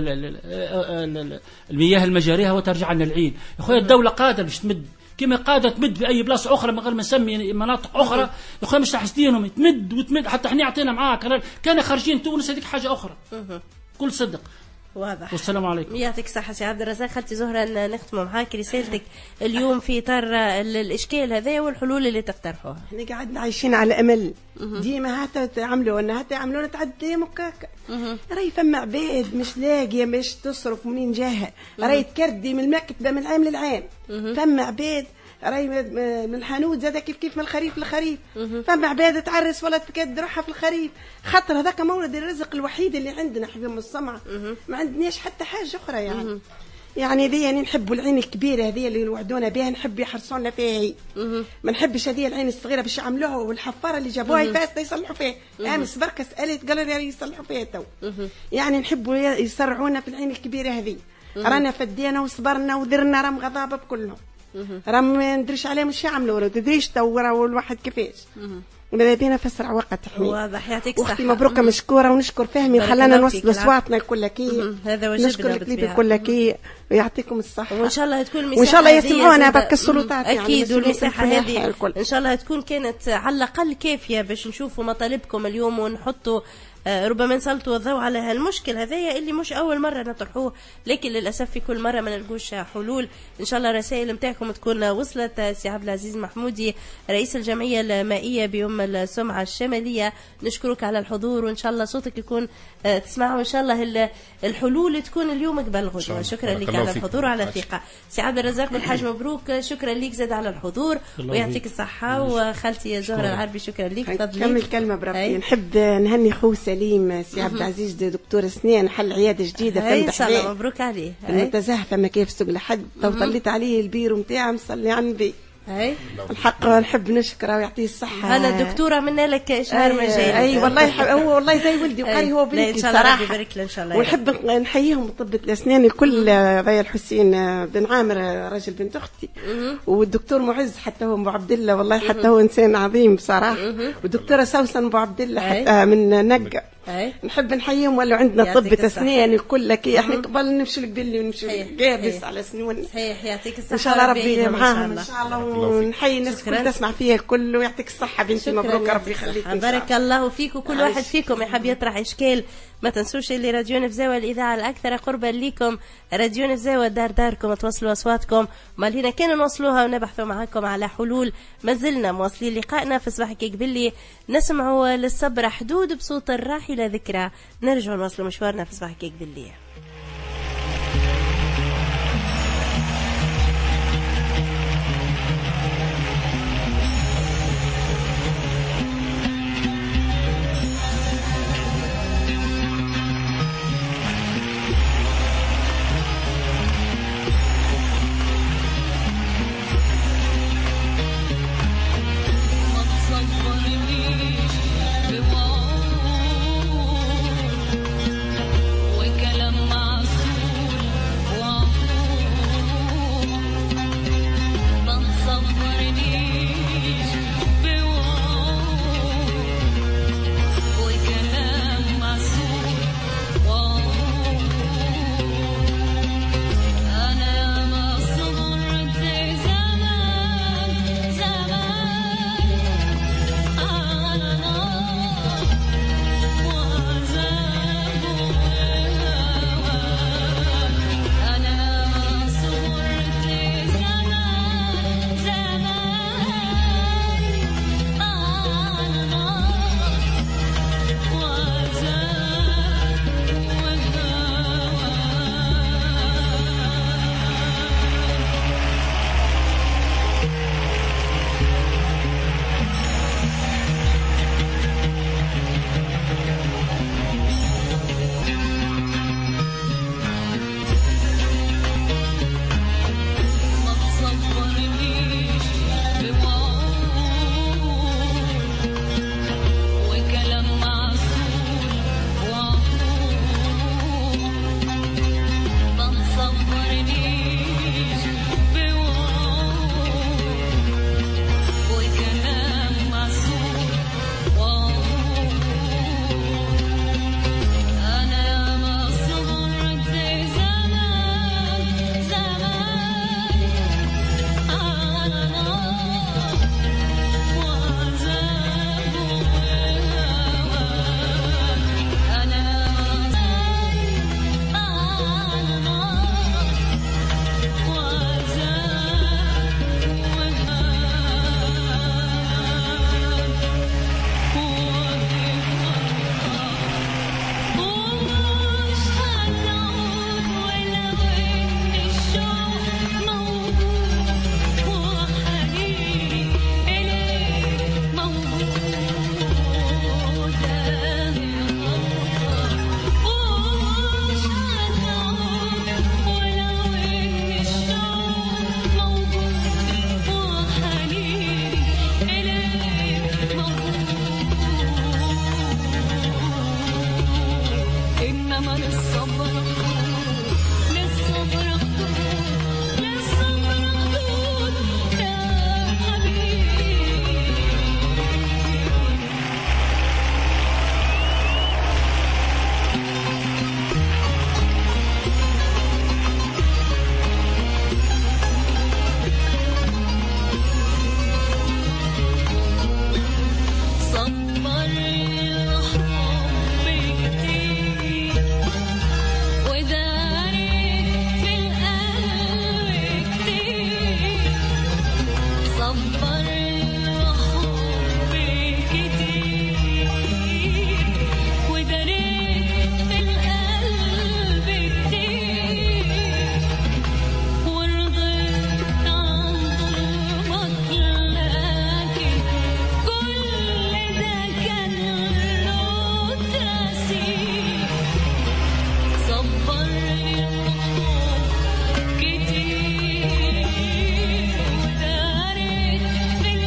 المياه المجاريها وترجع لنا العين. يا أخويا الدولة قادرة باش تمد كما قادة تمد في أي بلاصة أخرى من غير ما نسمي مناطق أخرى. يا أخويا مش تحسدينهم تمد حتى احنا عطينا معاه كان خارجين تونس هذيك حاجة أخرى. كل صدق واضح. والسلام عليكم. يعطيك الصحة سي عبد الرزاق. خالتي زهرة، نختم معاك رسالتك اليوم في إطار الإشكال هذا والحلول اللي تقترحوها. احنا قاعدين عايشين على أمل ديما هاتا تعملونا تعدي مكاكا. راهي فما عباد مش لاقية مش تصرف منين جاها، راهي تكردي من المكتبة من عام للعام. فما عباد راهي من الحانوت زاد كيف من الخريف للخريف. فما عباد تعرس ولا تكد روحها في الخريف، خاطر هذاك مورد الرزق الوحيد اللي عندنا حبيب الصمعة. ما عندناش حتى حاجة أخرى يعني. يعني ذي يعني نحبوا العين الكبيره هذه اللي يوعدونا بها، نحب يحرصونا فيها هي. ما نحبش هذه العين الصغيره باش يعملوها، والحفاره اللي جابوها فاسده يصلحوا فيها. امس بركه سالت قالوا لي يصلحوا فيها تو. يعني نحبوا يسرعونا في العين الكبيره هذه. رانا فدينا وصبرنا ودرنا راهم غضابه بكلهم. راهم ما ندريش عليهم واش يعملوا، ولا تدريش تو راهو الواحد كيفاش. ولا بينا في اسرع وقت حمي. واضح، يعطيك الصحة. اختي مبروكه مشكوره، ونشكر فهمي خلانا نوصل اصواتنا الكل كي. هذا واجبنا. نشكر الكليب الكل كي، ويعطيكم الصحه. وان شاء الله تكون وان شاء الله يسمعونا برك السلطات اكيد يعني. والمساحه هذه ان شاء الله تكون كانت على الاقل كافيه باش نشوفوا مطالبكم اليوم ونحطوا ربما نسلطوا الضوء على هالمشكل هذايا اللي مش اول مره نطرحوه، لكن للاسف في كل مره ما نلقوش حلول. ان شاء الله الرسائل نتاعكم تكون وصلت. سي عبد العزيز محمودي رئيس الجمعيه المائيه بأم السمعه الشماليه، نشكرك على الحضور، وان شاء الله صوتك يكون تسمعوا، وان شاء الله الحلول تكون اليوم قبل غدوه. شكرا لك على الحضور وعلى الثقه. سي عبد الرزاق بن الحاج مبروك، شكرا لك زاد على الحضور ويعطيك الصحه. وخالتي زهره العربي شكرا لك. تفضلي. كمل كلمه بربي. نحب نهني خو سليم سي عبد العزيز دكتور اسنان، حل عياده جديده في ان شاء الله. مبروك عليه. المتزهفه ما كيف سوق لحد طليت عليه البيرو نتاعه مصلي عندي. الحق نحب نشكره ويعطيه الصحة. أنا الدكتورة منا لك إشهار مجاني. أي والله هو والله زي ولدي وقال هو بنتي صراحة. يبارك له إن شاء الله. ونحب نحييهم طبة الأسنان الكل، ضيا الحسين بن عامر راجل بنت أختي، والدكتور معز حتى هو أبو عبد الله، والله حتى هو إنسان عظيم بصراحة، والدكتورة سوسن أبو عبد الله حتى من نقة. نحب نحييهم، ولا عندنا طبة أسنان الكل كي احنا قبل نمشي لقبلي ونمشي جابس على سنون. صحيح. يعطيك الصحة. إن شاء الله ربي معاهم إن شاء الله، ونحيي الناس كل تسمع فيها الكل، ويعطيك الصحة بنتي. مبروك ربي يخليك. بارك الله فيك. وكل واحد فيكم يحب يطرح إشكال ما تنسوش اللي راديو نفزاوة الإذاعة الأكثر قربا لكم، راديو نفزاوة داركم، توصلوا أصواتكم مال هنا كانوا نوصلوها ونبحثوا معكم على حلول. ما زلنا مواصلين لقائنا في صباحك قبلي، نسمعوا للصبر حدود بصوت الراحلة ذكرى، نرجع نواصلوا مشوارنا في صباحك قبلي. وكلام كتير ودارت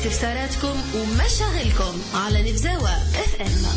واستفساراتكم ومشاغلكم على نفزاوة اف ام.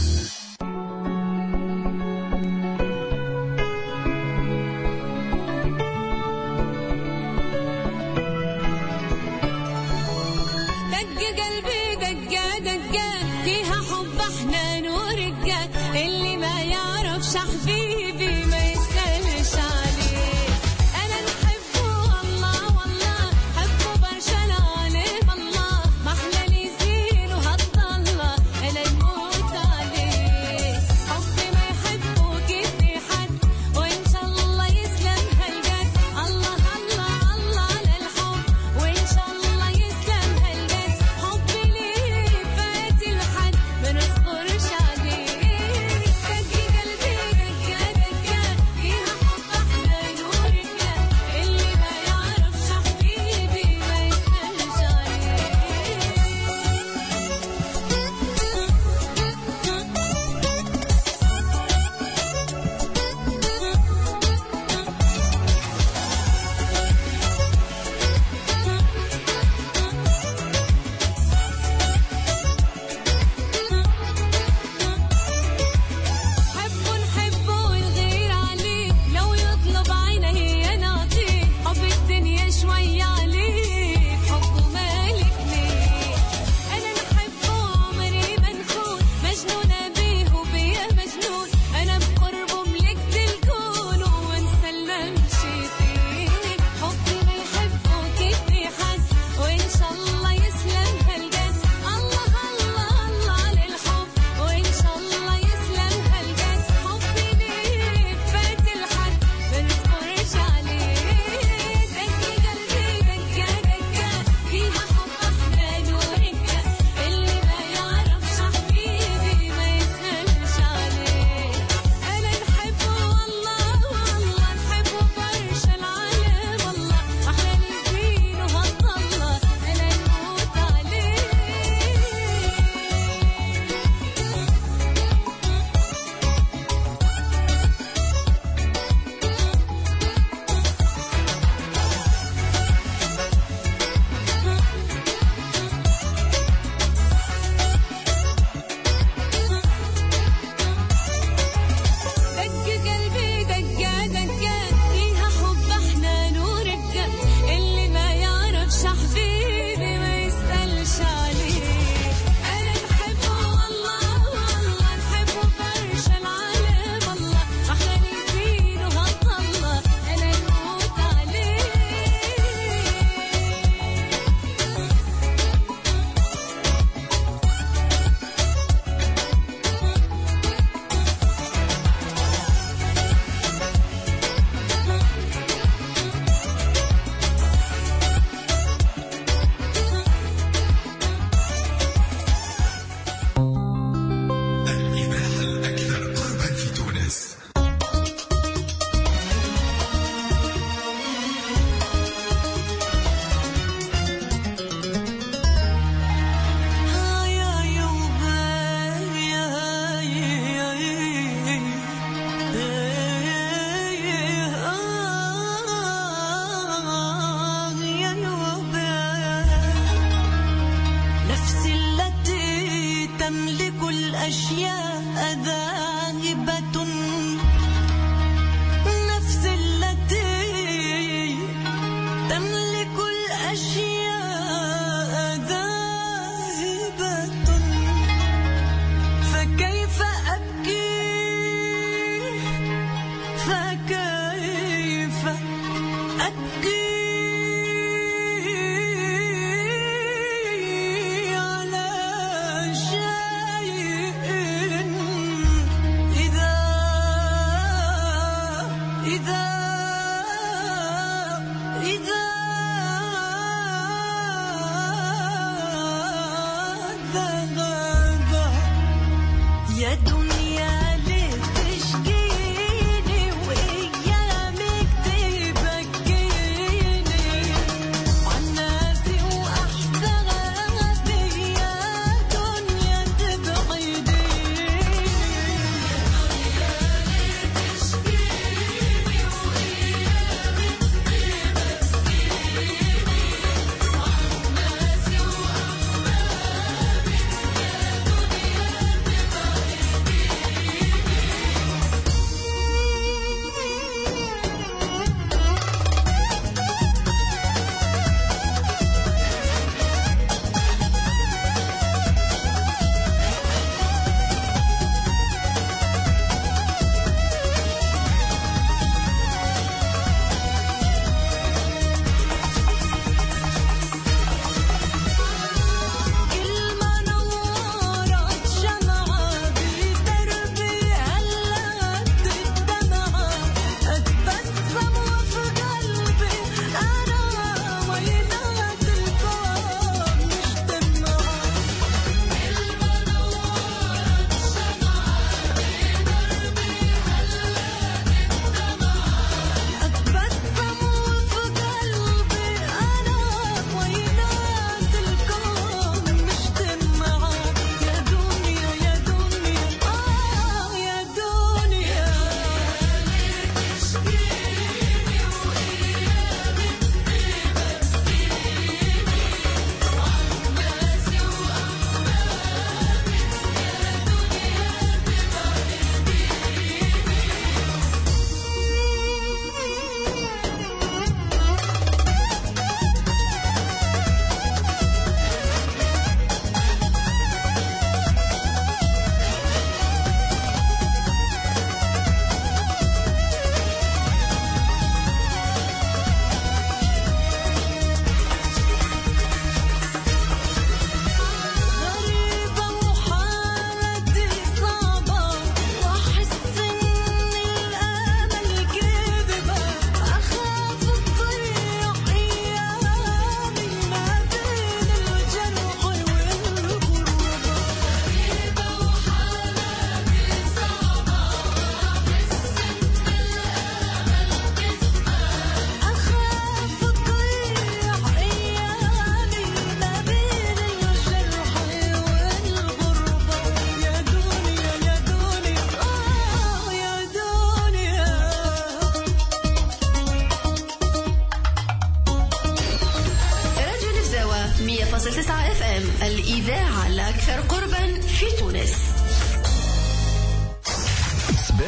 يا دنيا ليه تشكيني وإياك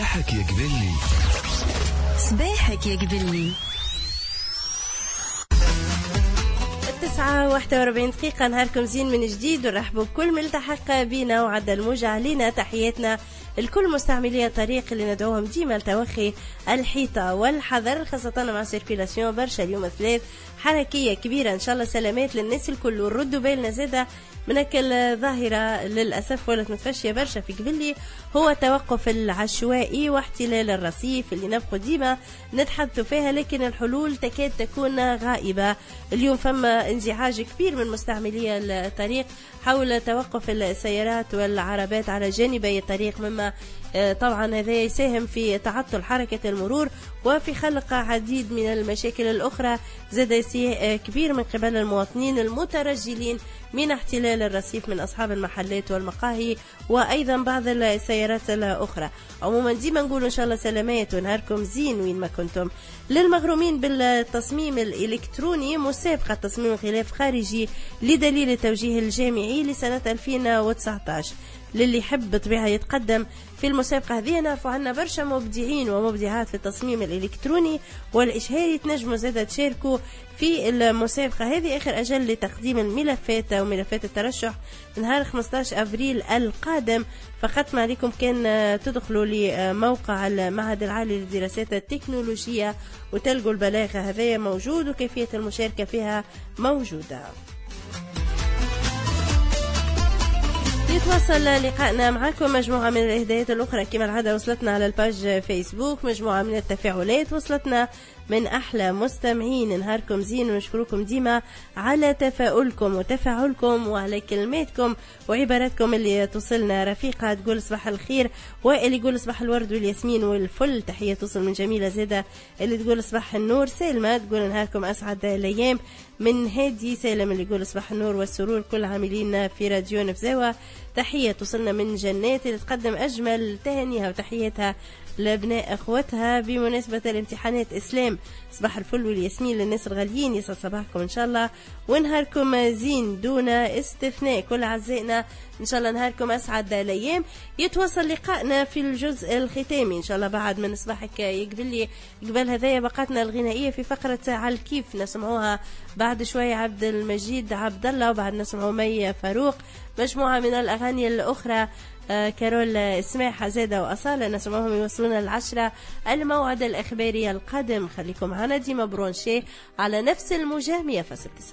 صباحك يا قبلي. صباحك يا قبلي. 9:41 دقيقة. نهاركم زين من جديد، ونرحبوا بكل ملتحق بينا وعدى الموجة علينا. تحياتنا الكل مستعملي الطريق اللي ندعوهم ديما لتوخي الحيطة والحذر، خاصة مع سيركيلاسيون برشا اليوم الثلاث حركية كبيرة. إن شاء الله سلامات للناس الكل، ونردوا بالنا زادة من الظاهرة للأسف ولات متفشية برشا في قبلي، هو التوقف العشوائي واحتلال الرصيف اللي نبقوا ديما نتحدثوا فيها، لكن الحلول تكاد تكون غائبة. اليوم فما انزعاج كبير من مستعملي الطريق حول توقف السيارات والعربات على جانبي الطريق، مما طبعا هذا يساهم في تعطل حركة المرور وفي خلق عديد من المشاكل الأخرى. زاد استياء كبير من قبل المواطنين المترجلين من احتلال الرصيف من أصحاب المحلات والمقاهي وأيضا بعض السيارات الأخرى. عموما ديما نقول إن شاء الله سلامات ونهاركم زين وين ما كنتم. للمغرومين بالتصميم الإلكتروني مسابقة تصميم غلاف خارجي لدليل التوجيه الجامعي لسنة 2019. للي يحب بطبيعة يتقدم في المسابقة هذه، نعرفوا عنا برشا مبدعين ومبدعات في التصميم الإلكتروني والإشهاري، تنجموا زادة تشاركوا في المسابقة هذه. آخر أجل لتقديم الملفات أو ملفات الترشح نهار 15 أبريل القادم. فقط ما عليكم كان تدخلوا لموقع المعهد العالي للدراسات التكنولوجية وتلقوا البلاغ هذا موجود وكيفية المشاركة فيها موجودة. يتواصل لقائنا معكم مجموعة من الإهداءات الأخرى كما العادة وصلتنا على الباج فيسبوك، مجموعة من التفاعلات وصلتنا من أحلى مستمعين. نهاركم زين ونشكركم ديما على تفاؤلكم وتفاعلكم وعلى كلماتكم وعباراتكم اللي توصلنا. رفيقة تقول صباح الخير، وائل يقول صباح الورد والياسمين والفل، تحية توصل من جميلة زادة اللي تقول صباح النور. سالمة تقول نهاركم أسعد الأيام من هادي سالم اللي يقول صباح النور والسرور كل عاملين في راديو نفزاوة. تحية توصلنا من جنات اللي تقدم أجمل تهنيها وتحياتها لابناء أخوتها بمناسبة الامتحانات. إسلام صباح الفل والياسمين للناس الغاليين، يسعد صباحكم إن شاء الله ونهاركم زين دون استثناء. كل أعزائنا إن شاء الله نهاركم أسعد الأيام. يتواصل لقائنا في الجزء الختامي إن شاء الله بعد من صباحك يقبل قبل هذايا بقاتنا الغنائية في فقرة على الكيف نسمعوها بعد شوية عبد المجيد عبد الله، وبعد نسمعوا مي فاروق مجموعة من الأغاني الأخرى كارول اسماح زادة وأصالة نسمعهم يوصلون 10 الموعد الإخباري القادم. خليكم معنا ديما برونشي على نفس الموجة 100.9.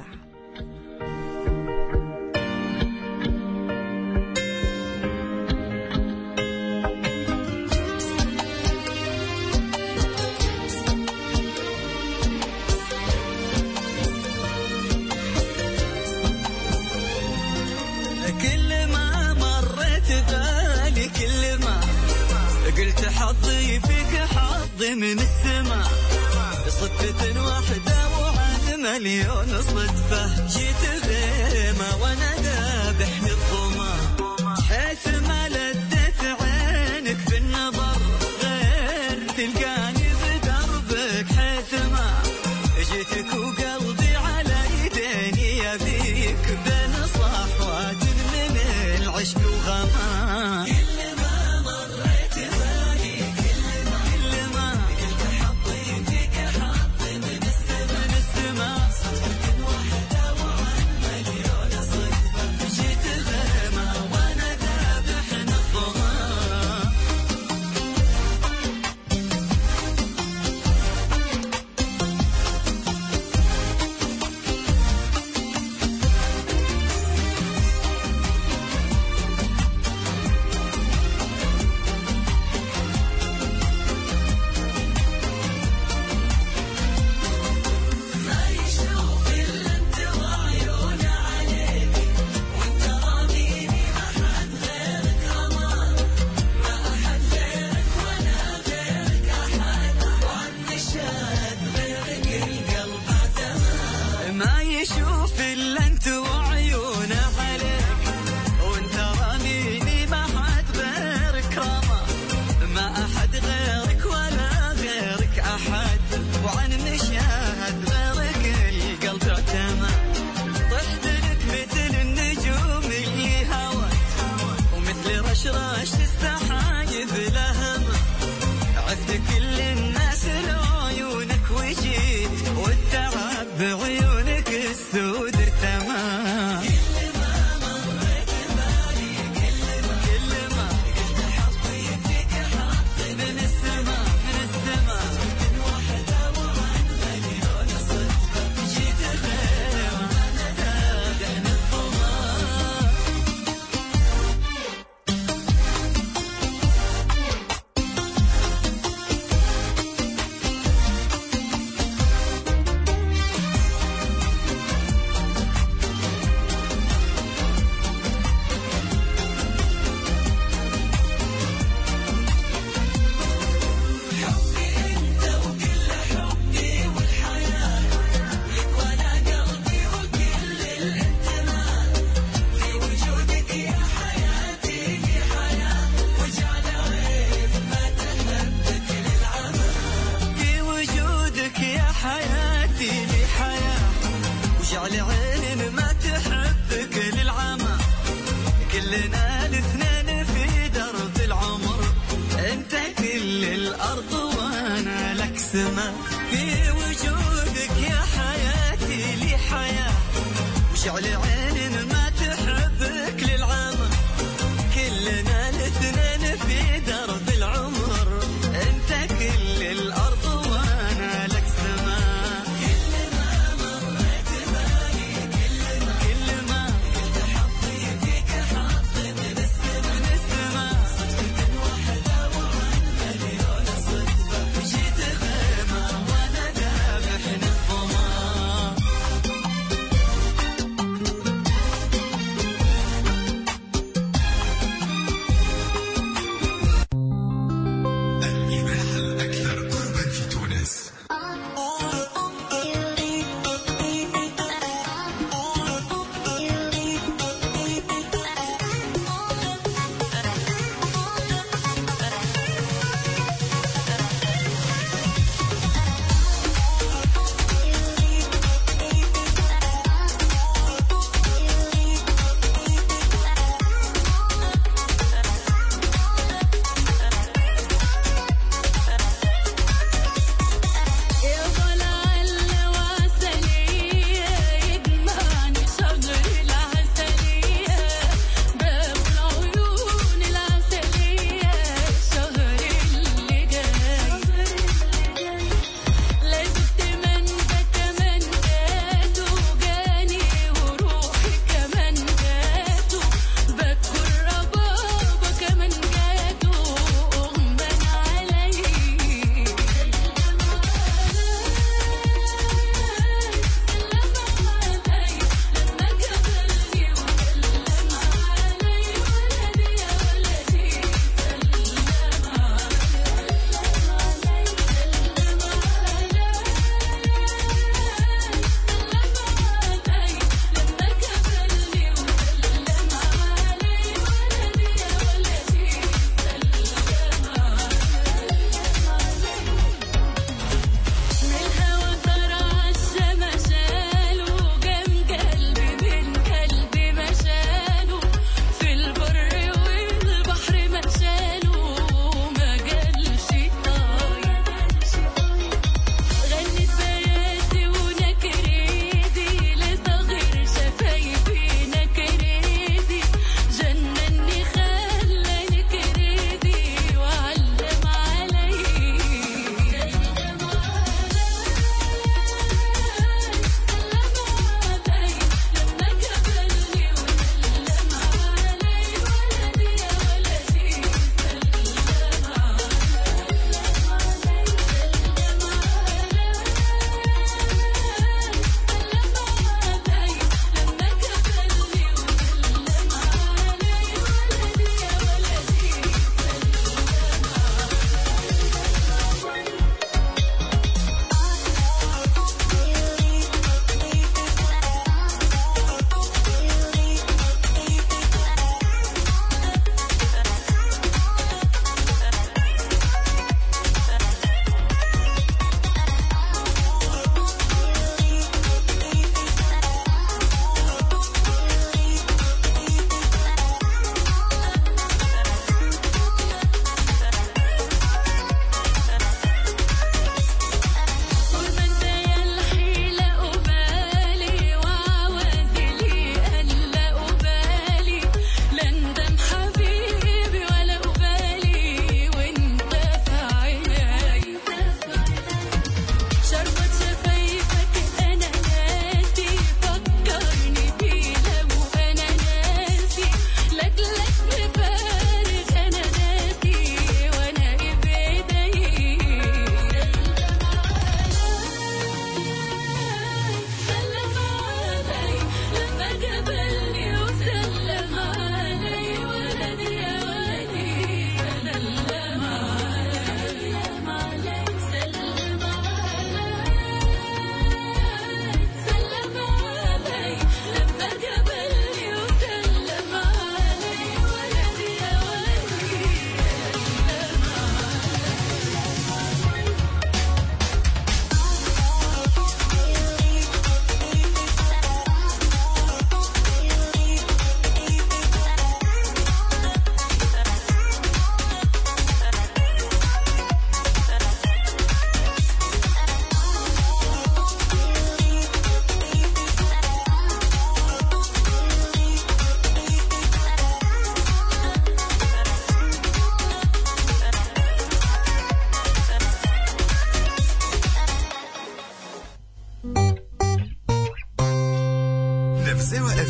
كل ما قلت حظي فيك حظي من السماء، صدفة واحدة وعن مليون صدفة جيت غيمة وانا ذابح للظما، حيث ما لدت عينك في النظر غير تلقاني بدربك، حيث ما جيتك وقلبي على يديني يبيك بين صحوات من العشق وغما. شفت كل الناس لعيونك وجيت والتعب بعيونك السود ارتمى كل ما مريت بالي كل ما قلت حظي فيك حظ من السماء من واحدة وعن مليون صدفة جيت غير ما ندى دهن الظلام وجعل عين ما تحبك للعمى كلنا الاثنين في درب العمر انت كل الارض وانا لك سما في وجودك يا حياتي لي حياة وجعل عين ما تحبك للعمى كلنا الاثنين في درب العمر انت كل الارض وانا لك سما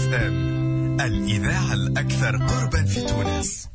اف ام، الإذاعة الأكثر قربا في تونس.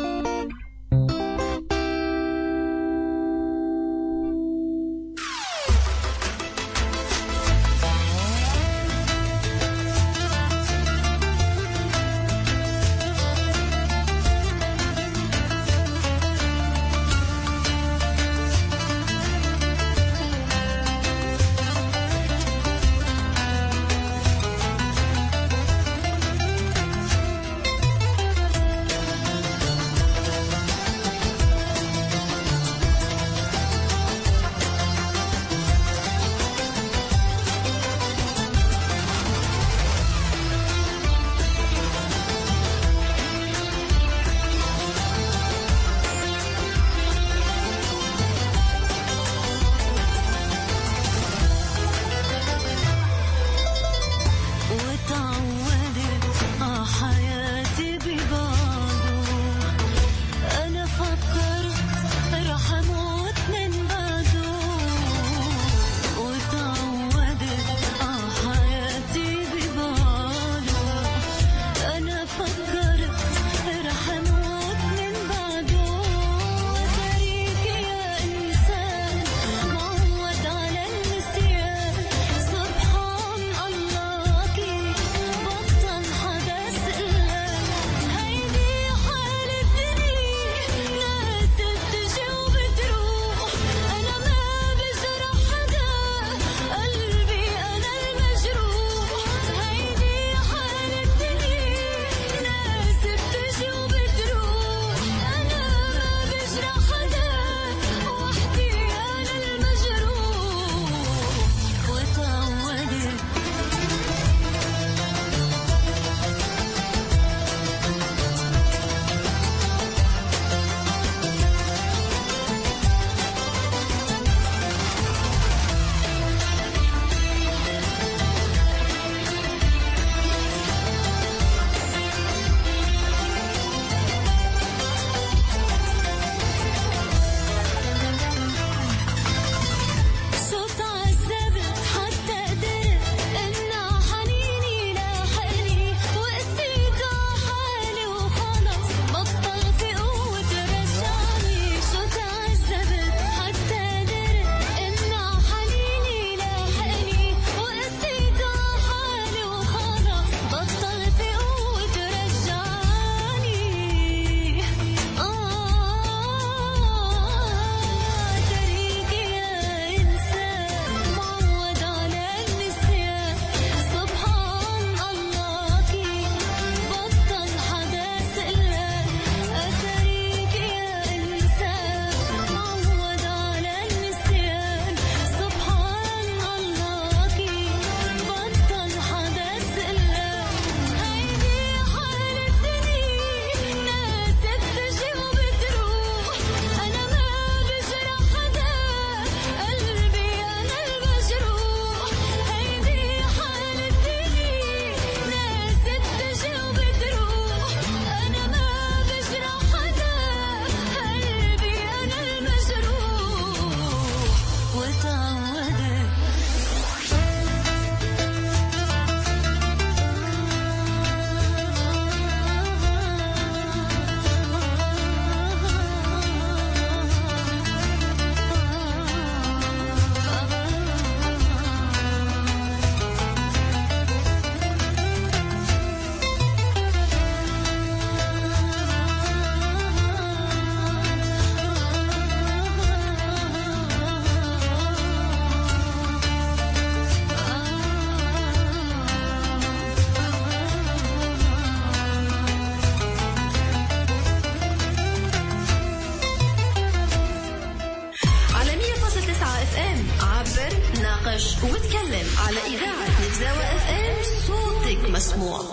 ناقش وتكلم على إذاعة نبزاوة اف ام. صوتك مسموع.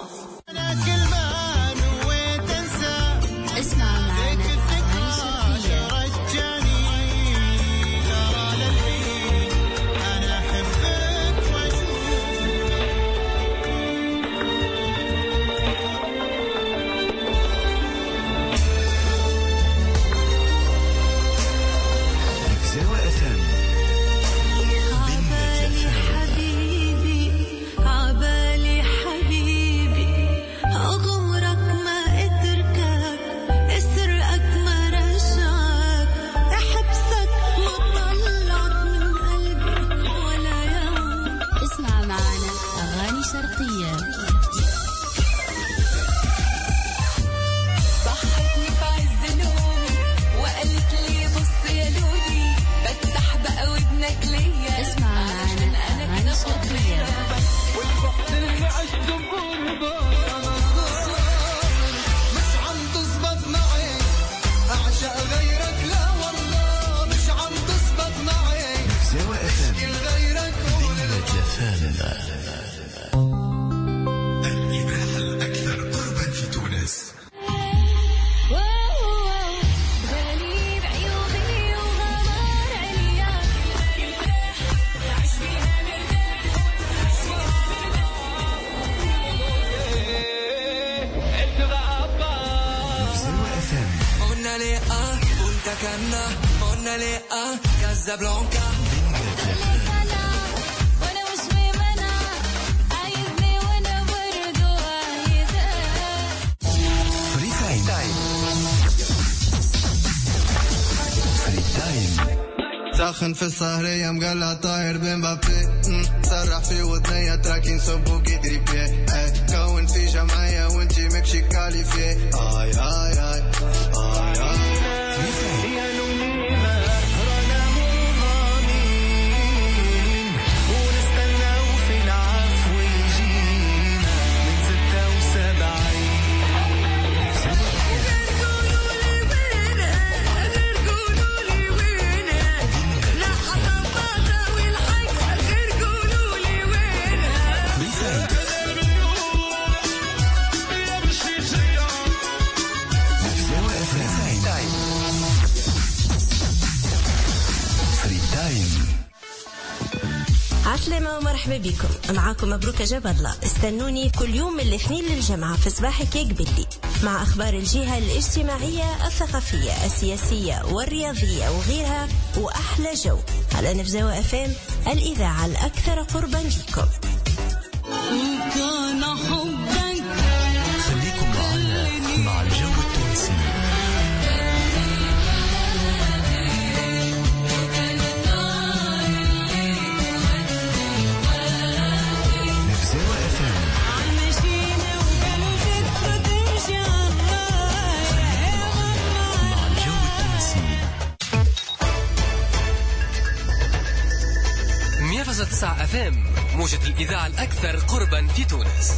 اسمع معنا أغاني شرقية. عبالي حبيبي نفزاوة FM ديما تلفاننا. الإذاعة الأكثر قربا في تونس. كنا قلنا ليه كازابلانكا وانا مش ممنع عايزني وانا برضو عايزة فري تايم. فري تايم ساخن في السهرية مقلع طاير بين بابي سرح في وطنية تراكين صبو كيدري بيه كون في جمعية وانتي مكشي كاليفيه آي آي آي آي آي عسلامة ومرحبا بكم. معاكم مبروك جبدلة. استنوني كل يوم من الاثنين للجمعة في صباحك يقبلي مع أخبار الجهة الاجتماعية الثقافية السياسية والرياضية وغيرها وأحلى جو على نفزاوة FM الإذاعة الأكثر قربا لكم. خليكم معنا مع الجو التونسي. تسعة FM موجة الإذاعة الأكثر قربا في تونس.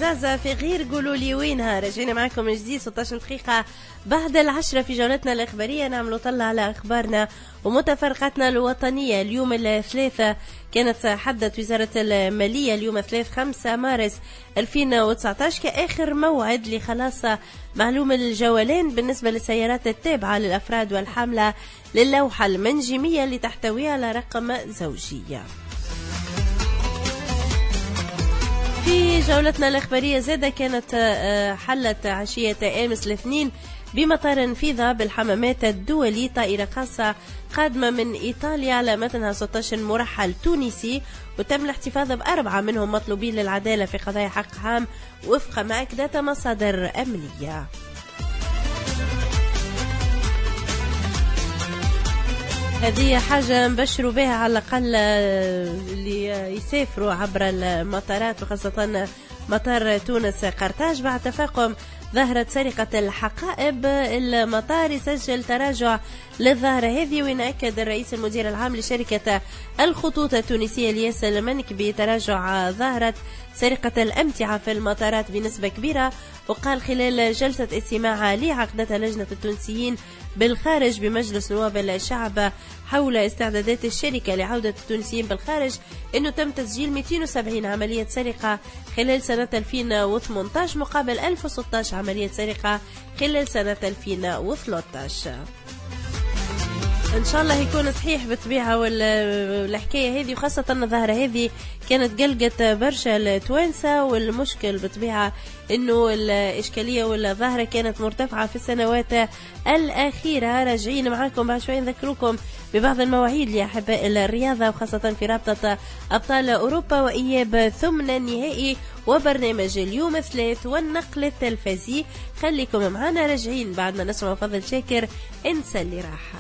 زازا في غير قولوا لي وينها. رجعنا معكم من جديد 16 دقيقة بعد 10 في جولتنا الإخبارية. نعملوا طلع على أخبارنا ومتفرقاتنا الوطنية. اليوم الثلاثة كانت حدت وزارة المالية اليوم 3/5 مارس 2019 كآخر موعد لخلاص معلوم الجولان بالنسبة للسيارات التابعة للأفراد والحاملة للوحة المنجمية اللي تحتوي على رقم زوجية. في جولتنا الإخبارية زادة كانت حلت عشية أمس الاثنين بمطار فيضا بالحمامات الدولي طائرة خاصة قادمة من إيطاليا على متنها 16 مرحل تونسي، وتم الاحتفاظ ب4 منهم مطلوبين للعدالة في قضايا حق عام وفق ما أكدت مصادر أمنية. هذه حاجة نبشروا بها على الأقل اللي يسافروا عبر المطارات وخاصة مطار تونس قرطاج. بعد تفاقم ظهرت سرقة الحقائب المطار يسجل تراجع للظاهرة هذه، وينأكد الرئيس المدير العام لشركة الخطوط التونسية الياس المنك بتراجع ظاهرة سرقة الأمتعة في المطارات بنسبة كبيرة. وقال خلال جلسة استماع لعقدتها لجنة التونسيين بالخارج بمجلس نواب الشعب حول استعدادات الشركة لعودة التونسيين بالخارج أنه تم تسجيل 270 عملية سرقة خلال سنة 2018 مقابل 1016 عملية سرقة خلال سنة 2013. ان شاء الله يكون صحيح بالطبيعه والحكايه هذه، وخاصه الظاهره هذه كانت قلقت برشا التوانسه، والمشكل بالطبيعه انه الاشكاليه والظاهره كانت مرتفعه في السنوات الاخيره. راجعين معاكم بعد شوي نذكركم ببعض المواعيد لاحباء الرياضه وخاصه في رابطه ابطال اوروبا واياب ثمن النهائي وبرنامج اليوم الثلاث والنقل التلفزي. خليكم معنا راجعين بعد ما نسمع فضل شاكر انسى اللي راحه.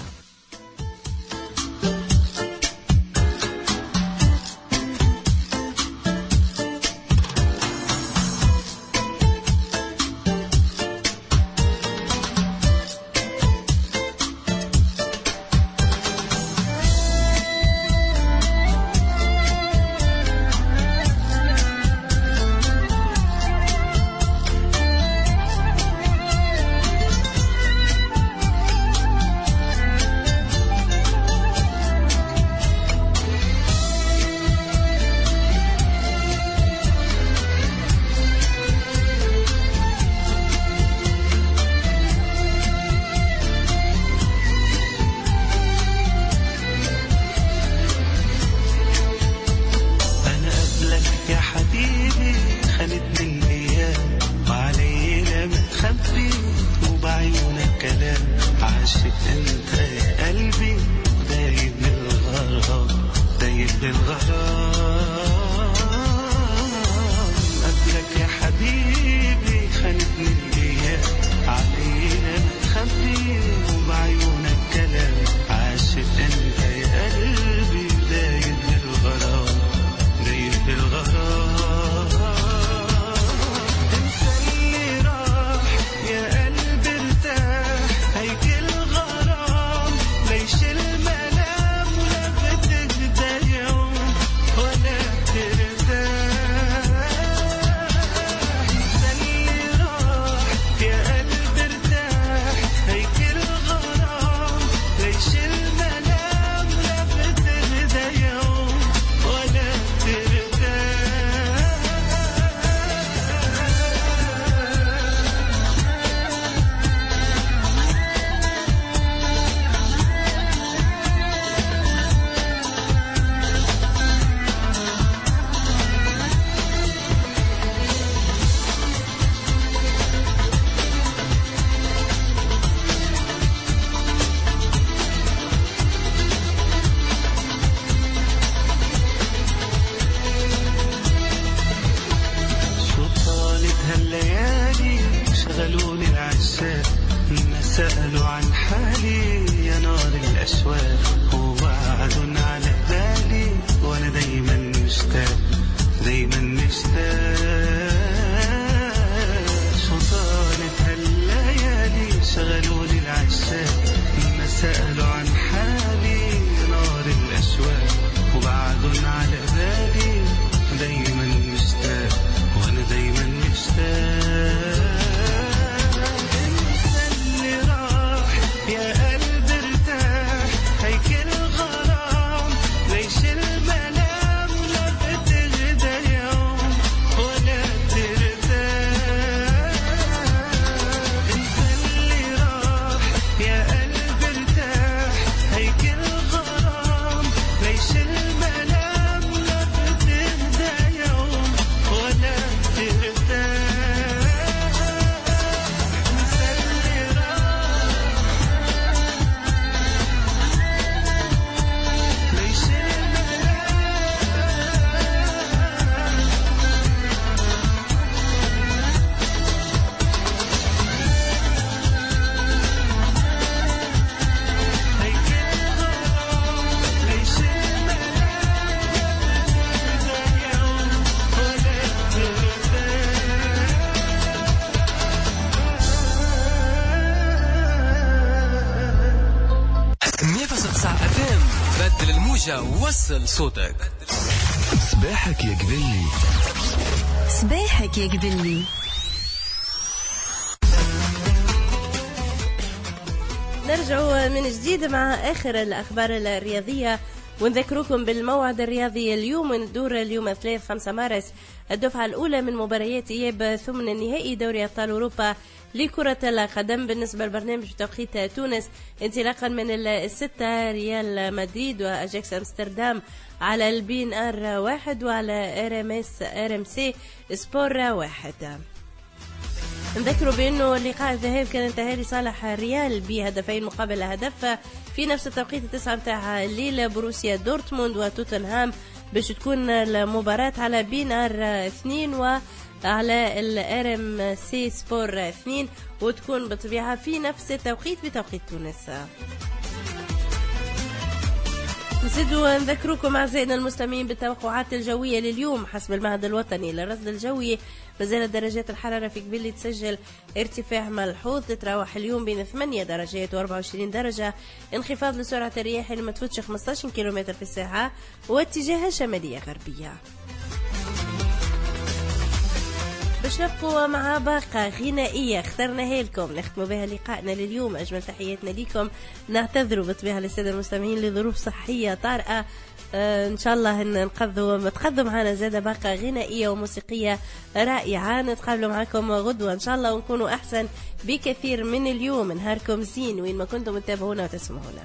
على بالي دايما مشتاق وانا دايما مشتاق ترتاح. انسى اللي راح يا قلب ارتاح، هيك الغرام ليش الملام لا بتغدى يوم ولا ترتاح. انسى اللي راح يا قلب ارتاح، هيك الغرام ليش الملام لا بتغدى يوم ولا ترتاح. انسى اللي راح ليش بدل الموجة ووصل صوتك. صباحك يا قبلي، صباحك يا قبلي. نرجع من جديد مع آخر الأخبار الرياضية ونذكركم بالموعد الرياضي اليوم. ندور اليوم 3-5 مارس الدفعة الأولى من مباريات إياب ثمن النهائي دوري أبطال أوروبا لكرة القدم. بالنسبة للبرنامج بتوقيت تونس انطلاقا من 6 ريال مدريد وأجاكس أمستردام على البين آر 1 وعلى RMC سبور 1. نذكروا بأنه لقاء الذهاب كان انتهى لصالح الريال بهدفين مقابل هدف في نفس التوقيت 9 متاع الليل. بروسيا دورتموند وتوتنهام باش تكون المباراة على بين آر 2 وعلى RMC سبور 2 وتكون بطبيعة في نفس التوقيت بتوقيت تونس. نزيدوا نذكركم أعزائنا المستمعين بالتوقعات الجوية لليوم. حسب المعهد الوطني للرصد الجوي مازالت درجات الحرارة في قبيلة تسجل ارتفاع ملحوظ، تتراوح اليوم بين 8 درجات و24 درجة. انخفاض لسرعة الرياح اللي ما تفوتش 15 كيلومتر في الساعة واتجاهها شمالية غربية. باش نبقوا مع باقة غنائية اخترناها لكم نختموا بها لقائنا لليوم. أجمل تحياتنا لكم، نعتذروا بطبيعة للسادة المستمعين لظروف صحية طارئة. إن شاء الله تقضوا معنا زادة باقة غنائية وموسيقية رائعة. نتقابلوا معكم غدوة إن شاء الله ونكونوا أحسن بكثير من اليوم. نهاركم زين وين ما كنتم تتابعونا وتسمعونا.